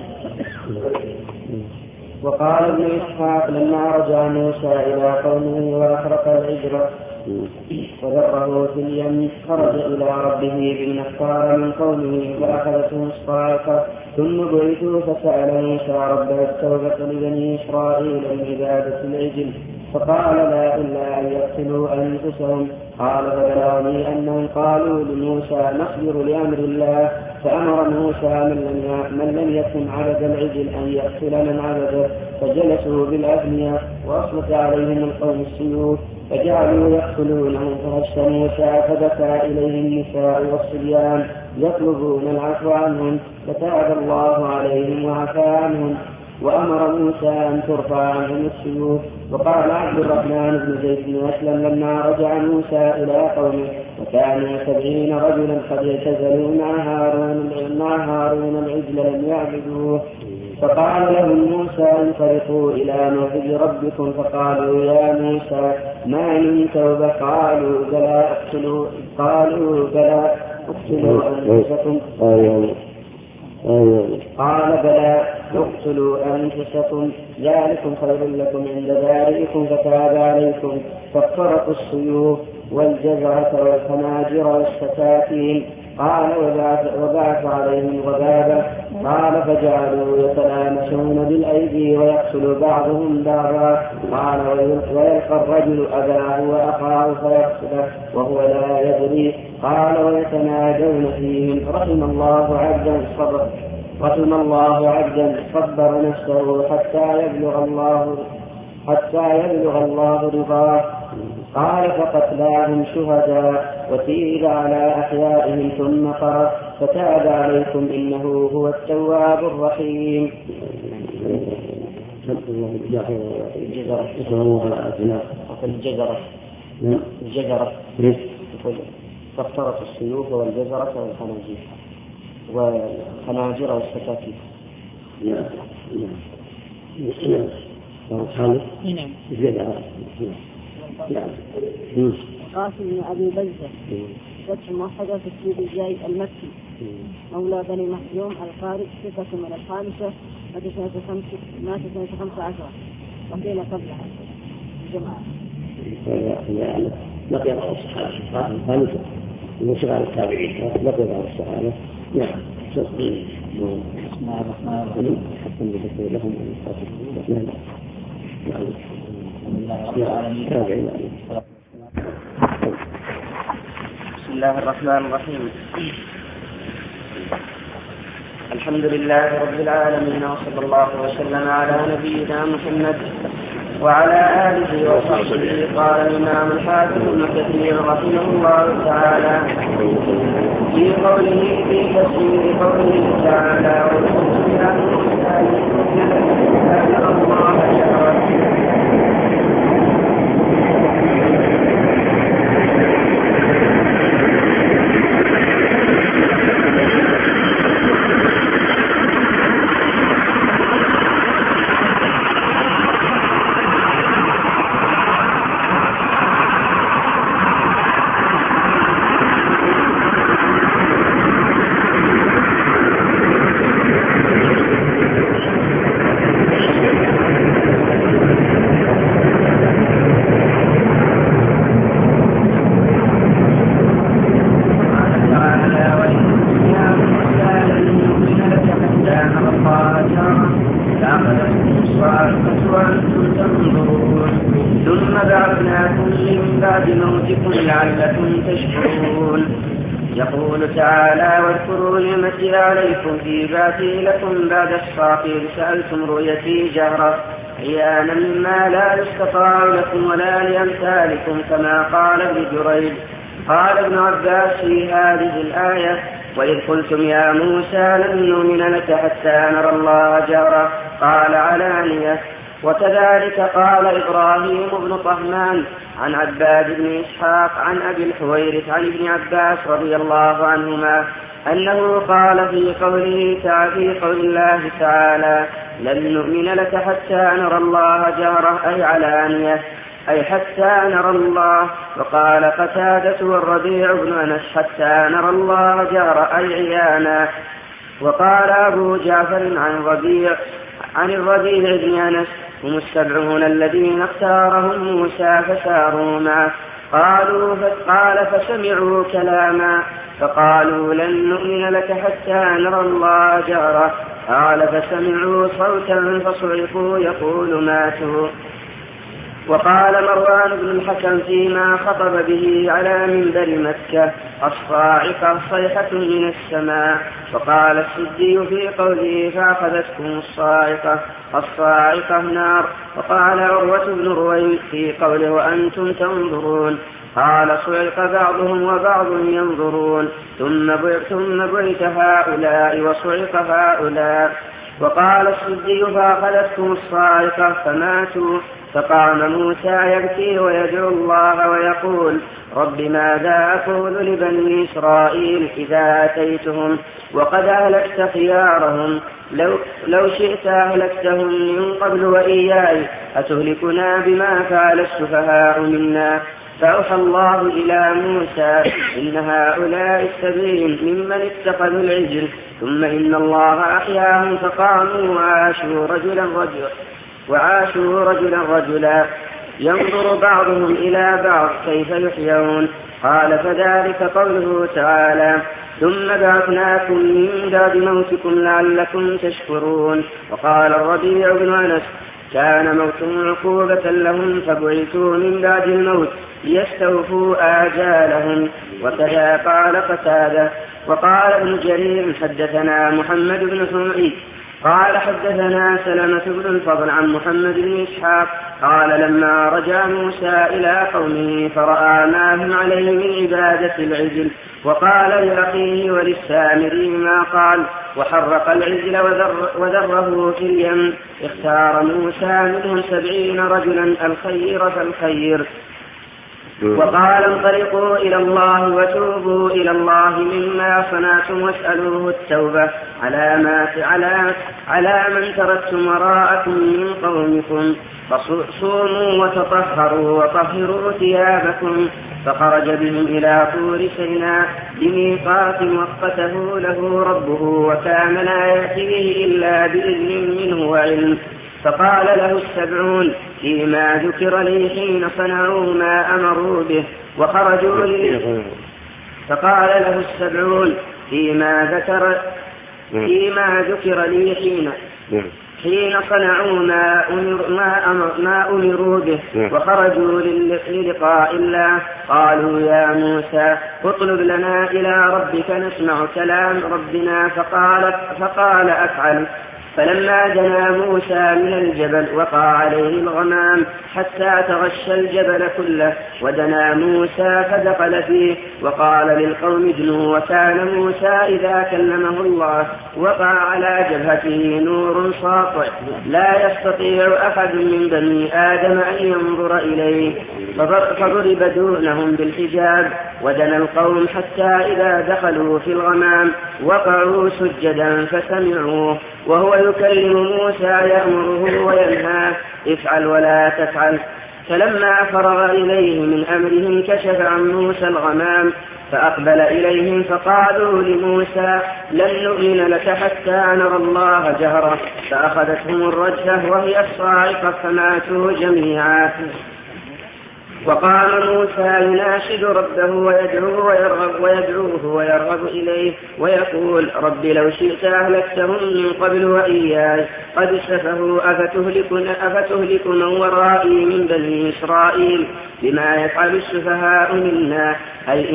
وقال ابن إسحاق لما رجع موسى إلى قومه وأخرق العجل وذره في اليم خرج إلى ربه بالنفار من قومه فأخذته الصاعقة ثم بعثوا فسأل موسى ربه التوبة لبني إسرائيل من عبادة العجل فقال لا إلا أن يقتلوا أنفسهم. قال فبلغني أنهم قالوا لموسى نصبر لأمر الله فأمر موسى من لم يكن عبد العجل أن يقتل من عبده فجلسوا بالأبنية وأصلت عليهم القوم السيوف فجعلوا يقتلونهم فهش موسى فبكى إليهم النساء والصبيان يطلبون العفو عنهم فتاب الله عليهم وعفى عنهم وأمر موسى أن ترفع عنهم السيوف. وقال عبد الرحمن بن زيد بن أسلم لما رجع موسى إلى قومه وكانوا 70 رجلا قد اعتزلوا مع هارون العجل لم يعبدوه فقال لهم موسى انطلقوا إلى موعد ربكم فقالوا يا موسى ما من توبة قالوا بلى اقتلوا أنفسكم قال بلى اقتلوا أنفسكم ذلكم خير لكم عند بارئكم فتاب عليكم فافترقوا السيوف والجزرة والخناجر والسكاكين. قال وبعث عليهم غبابة. قال فجعلوا يتلامسون بالأيدي ويقتل بعضهم بعضا. قال ويلقى الرجل أباه وأخاه فيقتله وهو لا يدري. قال ويتناجون فيهم رحم الله عبدا صبر نفسه حتى يبلغ الله رضاه. قال فقتلاهم شهداء وتيب على أحيائهم ثم قرأ فتاب عليكم إنه هو التواب الرحيم. الجزرة فافترق السيوف والجزرة والخناجر والسكاكين. قاسم بن أبي بزة فتح موحدة في السيد الجاي المكي مولى بني مخزوم القارئ ثقة من الخامسة مات سنة 15 وقيل قبلها الجماعة. بقي بعض الصحابة الخامسة من صغار التابعين بقي بعض الصحابة. نعم. بسم الله الرحمن الرحيم. حسن بذكر لهم بسم الله الرحمن الرحيم. الحمد لله رب العالمين وصلى الله وسلم على نبينا محمد وعلى آله وصحبه. قال الإمام الحافظ ابن كثير رحمه الله تعالى في قوله في تفسير قوله تعالى الصاعقة وأنتم تنظرون ثم بعثناكم من بعد موتكم لعلكم تشكرون. يقول تعالى واذكروا نعمتي عليكم في بعثي لكم بعد الصاق إذ سألتم رؤيتي جهرة عيانا مما لا يستطاع لكم ولا لأمثالكم كما قال ابن جريج. قال ابن عباس في هذه الآية وإذ قلتم يا موسى لن نؤمن لك حتى نرى الله جهرة قال علانية. وكذلك قال إبراهيم بن طهمان عن عباد بن إسحاق عن أبي الحويرث عن ابن عباس رضي الله عنهما أنه قال في قول الله تعالى لن نؤمن لك حتى نرى الله جهرة أي علانية أي حتى نرى الله. وقال قتادة والربيع بن أنس حتى نرى الله جهرة أي عيانا. وقال أبو جعفر عن الربيع بن أنس هم السبعون الذين اختارهم موسى فساروا معه قال فسمعوا كلاما فقالوا لن نؤمن لك حتى نرى الله جهرة قال فسمعوا صوتا فصعقوا يقول ماتوا. وقال مروان بن الحكم فيما خطب به على منبر مكة الصاعقة صيحة من السماء. وقال السدي في قوله فأخذتكم الصاعقة نار. وقال عروة بن رويم في قوله وأنتم تنظرون قال صعق بعضهم وبعض ينظرون ثم بعث هؤلاء وصعق هؤلاء. وقال السدي فأخذتكم الصاعقة فماتوا. فقام موسى يبكي ويدعو الله ويقول رب ماذا أقول لبني إسرائيل إذا أتيتهم وقد أهلكت خيارهم لو شئت أهلكتهم من قبل وإياي أتهلكنا بما فعل السفهاء منا. فأوحى الله إلى موسى إن هؤلاء السبعين ممن اتخذوا العجل ثم إن الله أحياهم فقاموا وعاشوا رجلا ينظر بعضهم إلى بعض كيف يحيون. قال فذلك قوله تعالى ثم بعثناكم من بعد موتكم لعلكم تشكرون. وقال الربيع بن أنس كان موتهم عقوبة لهم فبعثوا من بعد الموت ليستوفوا آجالهم. وكذا قال قتادة. وقال ابن جرير حدثنا محمد بن حميد قال حدثنا سلمة بن الفضل عن محمد بن إسحاق قال لما رجع موسى إلى قومه فرأى ما هم عليه من عبادة العجل وقال لأخيه وللسامري ما قال وحرق العجل وذره في اليم. اختار موسى منهم 70 رجلا الخير فالخير وقال انطلقوا إلى الله وتوبوا إلى الله مما صنعتم واسألوه التوبة على من تركتم وراءكم من قومكم فصوموا وتطهروا وطهروا ثيابكم. فخرج بهم إلى طور سيناء بميقات وقته له ربه وكان لا يأتيه إلا بإذن منه وعلم. فقال له السبعون فيما ذكر لي حين صنعوا ما أمروا به وخرجوا لي. فقال له السبعون فيما ذكر لي حين صنعوا ما أمروا به وخرجوا للقاء الله قالوا يا موسى اطلب لنا إلى ربك نسمع كلام ربنا فقال أفعل. فلما دنا موسى من الجبل وقع عليه الغمام حتى تغشى الجبل كله ودنا موسى فدخل فيه وقال للقوم ادنوا. وكان موسى إذا كلمه الله وقع على جبهته نور ساطع لا يستطيع أحد من بني آدم أن ينظر إليه فضرب دونهم بالحجاب. ودنا القوم حتى إذا دخلوا في الغمام وقعوا سجدا فسمعوه وهو يكلم موسى يأمره وينهاه افعل ولا تفعل. فلما فرغ إليه من أمرهم كشف عن موسى الغمام فأقبل إليهم فقالوا لموسى لن نؤمن لك حتى نرى الله جهرة. فأخذتهم الرجفة وهي الصاعقة فماتوا جميعا. وقام موسى يناشد ربه ويدعوه ويرغب إليه ويقول رب لو شئت أهلكتهم من قبل وإياي قد سفهوا أفتهلك من ورائي من بني إسرائيل بما يفعل السفهاء منا أي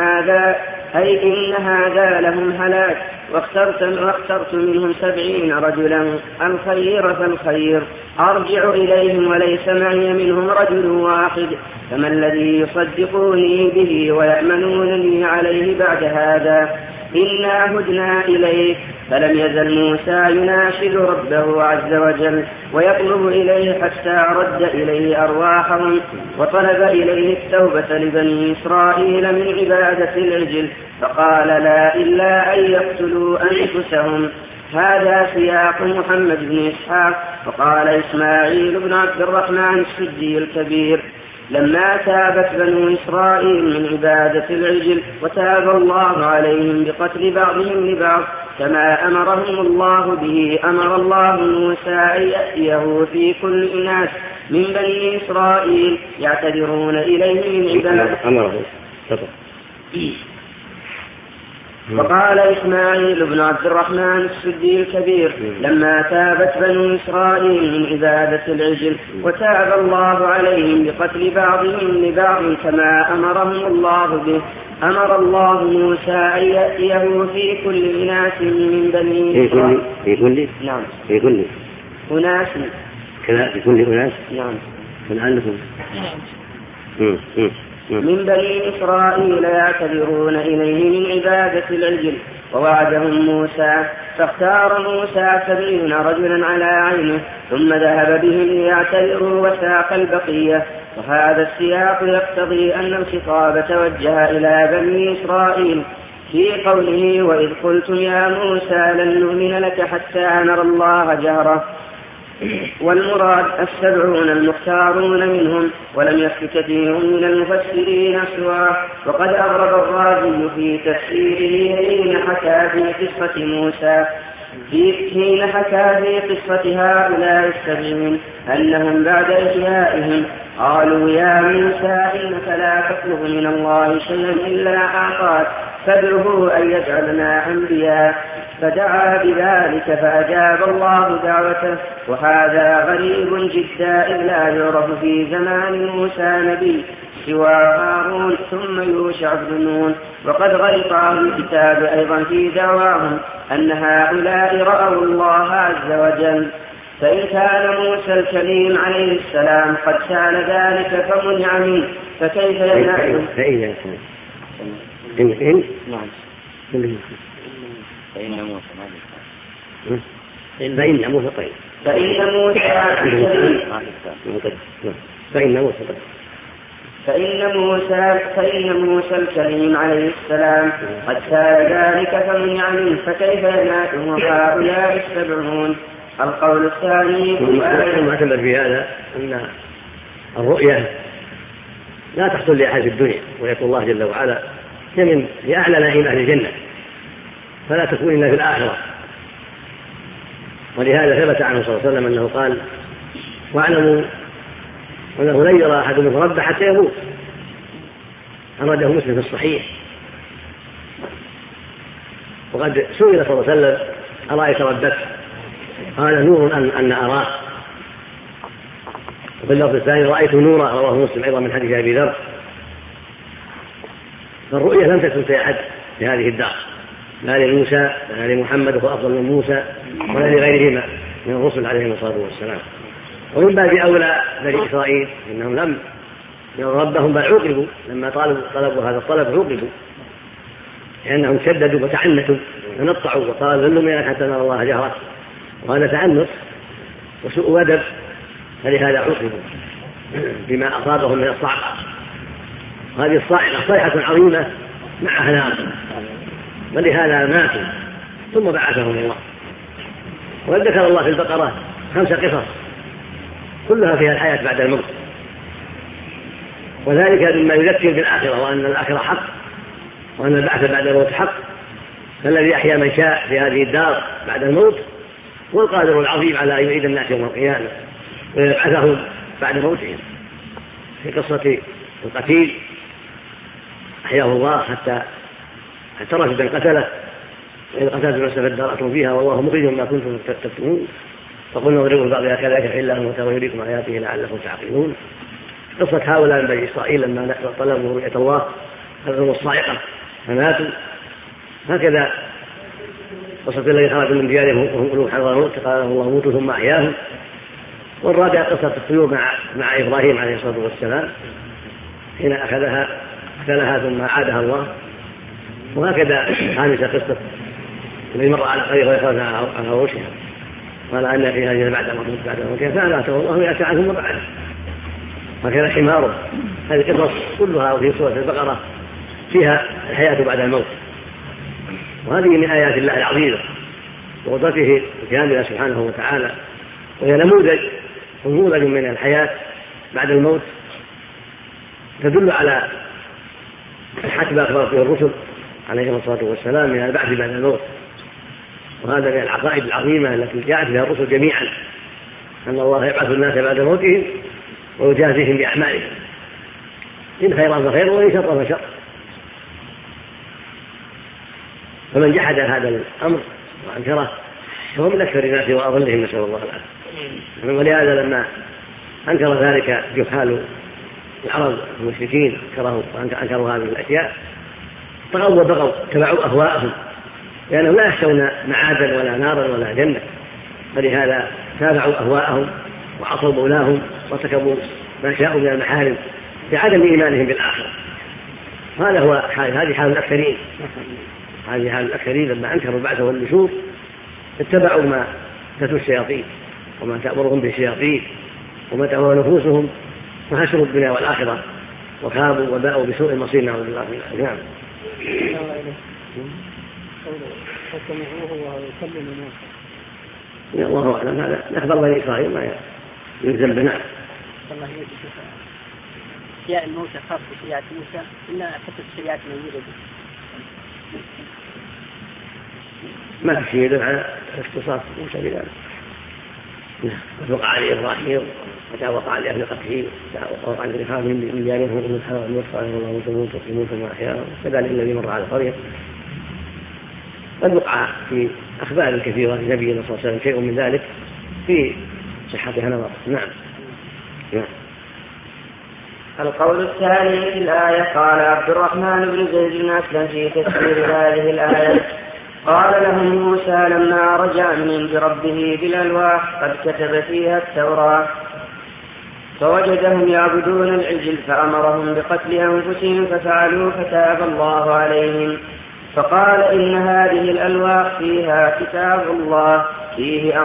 إن هذا لهم هلاك واخترت منهم 70 رجلا الخير فالخير أرجع إليهم وليس معي منهم رجل واحد فما الذي يصدقوني به ويأمنونني عليه بعد هذا إنا هدنا إليه فلم يزل موسى يناشد ربه عز وجل ويطلب إليه حتى رد إليه أرواحهم وطلب إليه التوبة لبني إسرائيل من عبادة العجل فقال لا إلا أن يقتلوا أنفسهم. هذا سياق محمد بن إسحاق. وقال إسماعيل بن عبد الرحمن السدي الكبير لما تابت بنو إسرائيل من عبادة العجل وتاب الله عليهم بقتل بعضهم لبعض كما أمرهم الله به أمر الله موسى أن يأتيه في كل إناس من بني إسرائيل يعتذرون إليه من عبادة. وقال إسماعيل بن عبد الرحمن السدي الكبير لما تابت بنو إسرائيل من عبادة العجل وتاب الله عليهم بقتل بعضهم لبعض كما أمرهم الله به أمر الله موسى أن يأتيه في كل إناس من بني إسرائيل في كل أناس في كل أناس نعم من عندكم من بني إسرائيل يعتذرون إليه من عبادة العجل ووعدهم موسى فاختار موسى 70 رجلا على عينه ثم ذهب بهم ليعتذروا وساق البقية. وهذا السياق يقتضي أن الخطاب توجه إلى بني إسرائيل في قوله وإذ قلتم يا موسى لن نؤمن لك حتى نرى الله جهرة والمراد 70 المختارون منهم ولم يخف كثير من المفسرين سواه. وقد أغرب الرازي في تفسيره حين حكى في قصة هؤلاء 70 أنهم بعد إحيائهم قالوا يا موسى إنك لا تطلب من الله شيئا إلا أعطاك فادعه أن يجعلنا أنبياء فدعا بذلك فأجاب الله دعوته. وهذا غريب جدا إذ لا يعرف في زمان موسى نبي سوى هارون ثم يوشع بن نون. وقد غلط أهل الكتاب أيضا في دعواهم أن هؤلاء رأوا الله عز وجل. فإن كان موسى الكليم عليه السلام قد سأل ذلك فمنع منه فكيف يمنعه؟ فإن موسى الكريم عليه السلام قد سأل ذلك فمنع منه فكيف يمنعه هؤلاء 70؟ القول الثاني المعتبر في هذا أن الرؤية لا تحصل لأحد في الدنيا ويقول الله جل وعلا من لأعلى نعيم أهل الجنة فلا تكون إلا في الآخرة. ولهذا ثبت عنه صلى الله عليه وسلم أنه قال واعلموا أنه لن يرى أحد منكم ربه حتى يموت. أراده مسلم في الصحيح. وقد سئل صلى الله عليه وسلم أرأيت ربك؟ قال نور أن أراه. وفي اللفظ الثاني رأيت نورا رواه مسلم أيضا من حديث أبي ذر. فالرؤية لم تكن في أحد في هذه الدار لا لموسى ولا لمحمد وهو أفضل من موسى ولا لغيرهما من الرسل عليهم الصلاة والسلام. ومن باب أولى بني إسرائيل إنهم لم يروا ربهم بل عوقبوا لما طلبوا هذا الطلب عوقبوا لأنهم شددوا وتعنتوا ونطعوا وقالوا لن نؤمن حتى نرى الله جهرة وهذا تعنت وسوء أدب فلهذا عوقبوا بما أصابهم من الصعقة. هذه الصيحة صيحة عظيمة معها نار ولهذا ماتوا ثم بعثهم الله. وذكر الله في البقرة 5 قصص كلها فيها الحياة بعد الموت وذلك مما يذكر بالآخرة وأن الآخرة حق وأن البعث بعد الموت حق. فالذي أحيا من شاء في هذه الدار بعد الموت والقادر العظيم على أن يعيد الناس يوم القيامة ويبعثهم بعد موتهم. في قصة القتيل أحياه الله حتى رشد قتله، وإذ قتلتم نفسا فادارأتم فيها والله مخرج ما كنتم تكتمون فقلنا اضربوا ببعضها كذلك يحل لكم ويريكم آياته لعلكم تعقلون. قصة هؤلاء من بني إسرائيل لما طلبوا رؤية الله أخذهم الصاعقة فماتوا، هكذا قصة الذي خرج من ديارهم وهم ألوف حضرموت قال الله موتوا ثم أحياهم. والرابعة قصة الطيور مع إبراهيم عليه الصلاة والسلام حين أكلها ثم عادها الله. وهكذا خامسة قصة الذي مر على قرية ويخرج على عروشها قال أن في هذه بعد موتها فأماته الله 100 عام ثم بعده. وكذا حماره. هذه القصص كلها في سورة البقرة فيها الحياة بعد الموت، وهذه من آيات الله العظيمة وقدرته الكاملة سبحانه وتعالى، وهي نموذج من الحياة بعد الموت تدل على صحة ما أخبر فيه الرسل عليهم الصلاة والسلام من البعث بعد الموت. وهذا من العقائد العظيمة التي جاءت بها الرسل جميعا، أن الله يبعث الناس بعد موتهم ويجازيهم بأعمالهم إن خيرا فخير وإن شرا فشر. فمن جحد هذا الأمر وأنكره فهو من أكثر الناس وأضلهم، نسأل الله العافية. ولهذا لما أنكر ذلك جهال العرب المشركين أنكروا هذه الأشياء طغوا وبغوا تبعوا أهواءهم، لأنهم لا يخشون معادا ولا نارا ولا جنة، فلهذا تابعوا أهواءهم وعصوا مولاهم وارتكبوا ما شاءوا من المحارم بعدم إيمانهم بالآخرة. هذا هو هذه حال الأكثرين. هذه حال الأكثرين لما أنكروا البعث والنشور اتبعوا ما تتلو الشياطين وما تأمرهم بالشياطين وما تأمر نفوسهم، فخسروا الدنيا والآخرة وخابوا وباءوا بسوء المصير. نعوذ بالله من ذلك. نعم. الله أعلم. هذا نخبر بني إسرائيل ما يلزم بنا. أشياء الموسى خاصة بشريعة موسى إنها حتى الشريعة موجودة ما في شيء يدل على اختصاص موسى بذلك. وقع على إبراهيم وقع على أهل قتله وقع على الرحام من ديارهم ومن حرام المصطفى الله تموت وتموت وأحياء، كذلك الذي مر على القرية. قد وقع في أخبار كثيرة لنبينا صلى الله عليه وسلم شيء من ذلك في صحتها نظر. نعم. القول الثاني في الآية قال عبد الرحمن بن زيد بن أسلم في تفسير هذه الآية قال لهم موسى لما رجع من عند ربه بالألواح قد كتب فيها التوراة فوجدهم يعبدون العجل فأمرهم بقتل أنفسهم ففعلوا فتاب الله عليهم فقال إن هذه الألواح فيها كتاب الله فيه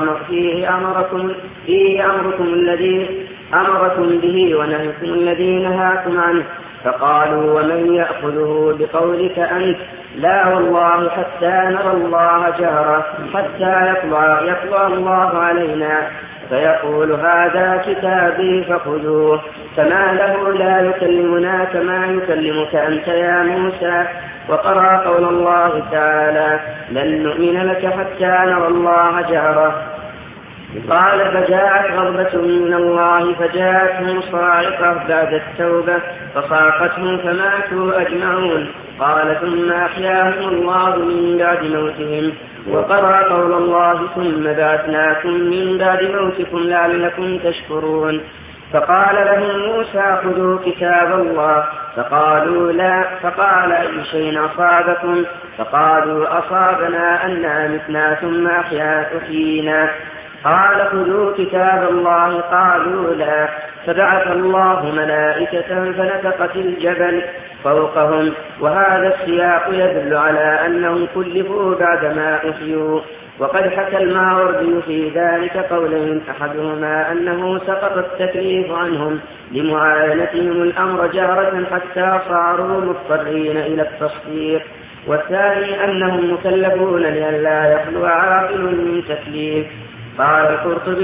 أمركم الذي أمركم به ونهيكم الذي نهاكم عنه. فقالوا ومن يأخذه بقولك أنت؟ لا والله حتى نرى الله جهرة حتى يطلع الله علينا فيقول هذا كتابي فخذوه فما له لا يكلمنا كما يكلمك أنت يا موسى. وقرأ قول الله تعالى لن نؤمن لك حتى نرى الله جهرة. قال فجاءت غضبة من الله فجاءتهم صاعقة بعد التوبة فصاقتهم فماتوا أجمعون. قال ثم أحياهم الله من بعد موتهم. وقرأ قول الله ثم بعثناكم من بعد موتكم لعلكم تشكرون. فقال لهم موسى خذوا كتاب الله فقالوا لا. فقال أي شيء أصابكم؟ فقالوا أصابنا أننا متنا ثم أحيينا. قال خذوا كتاب الله قالوا لا. فبعث الله ملائكة فنفخت الجبل فوقهم. وهذا السياق يدل على أنهم كلفوا بعدما أحيوا. وقد حكى الماوردي في ذلك قولين أحدهما أنه سقط التكليف عنهم لمعاينتهم الأمر جهرة حتى صاروا مضطرين إلى التصديق، والثاني أنهم مكلفون لئلا يخلو عاقل من تكليف. قال القرطبي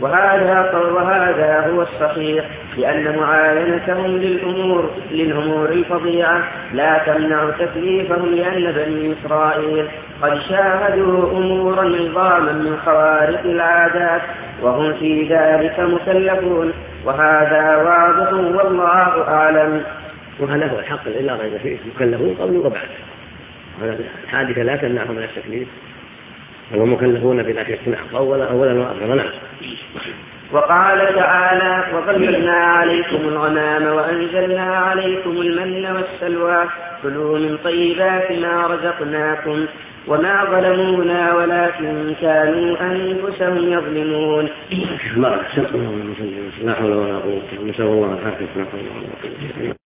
وهذا هو الصحيح، لأن معاينتهم للأمور الفظيعة لا تمنع تكليفهم، لأن بني إسرائيل قد شاهدوا أمورا عظاما من خوارق العادات وهم في ذلك مكلفون، وهذا واضح والله أعلم. وهذا هو الحق إلا ريب فيه، مكلفون قبل وبعد، الحادثة لا تمنعهم من التكليف، هم مكلفون بلا شك. أولا وآخرا. نعم. وقال تعالى: وظللنا عليكم الغمام وأنزلنا عليكم المن والسلوى كلوا من طيبات ما رزقناكم وما ظلمونا ولكن كانوا أنفسهم يظلمون. لا حول ولا قوة إلا بالله.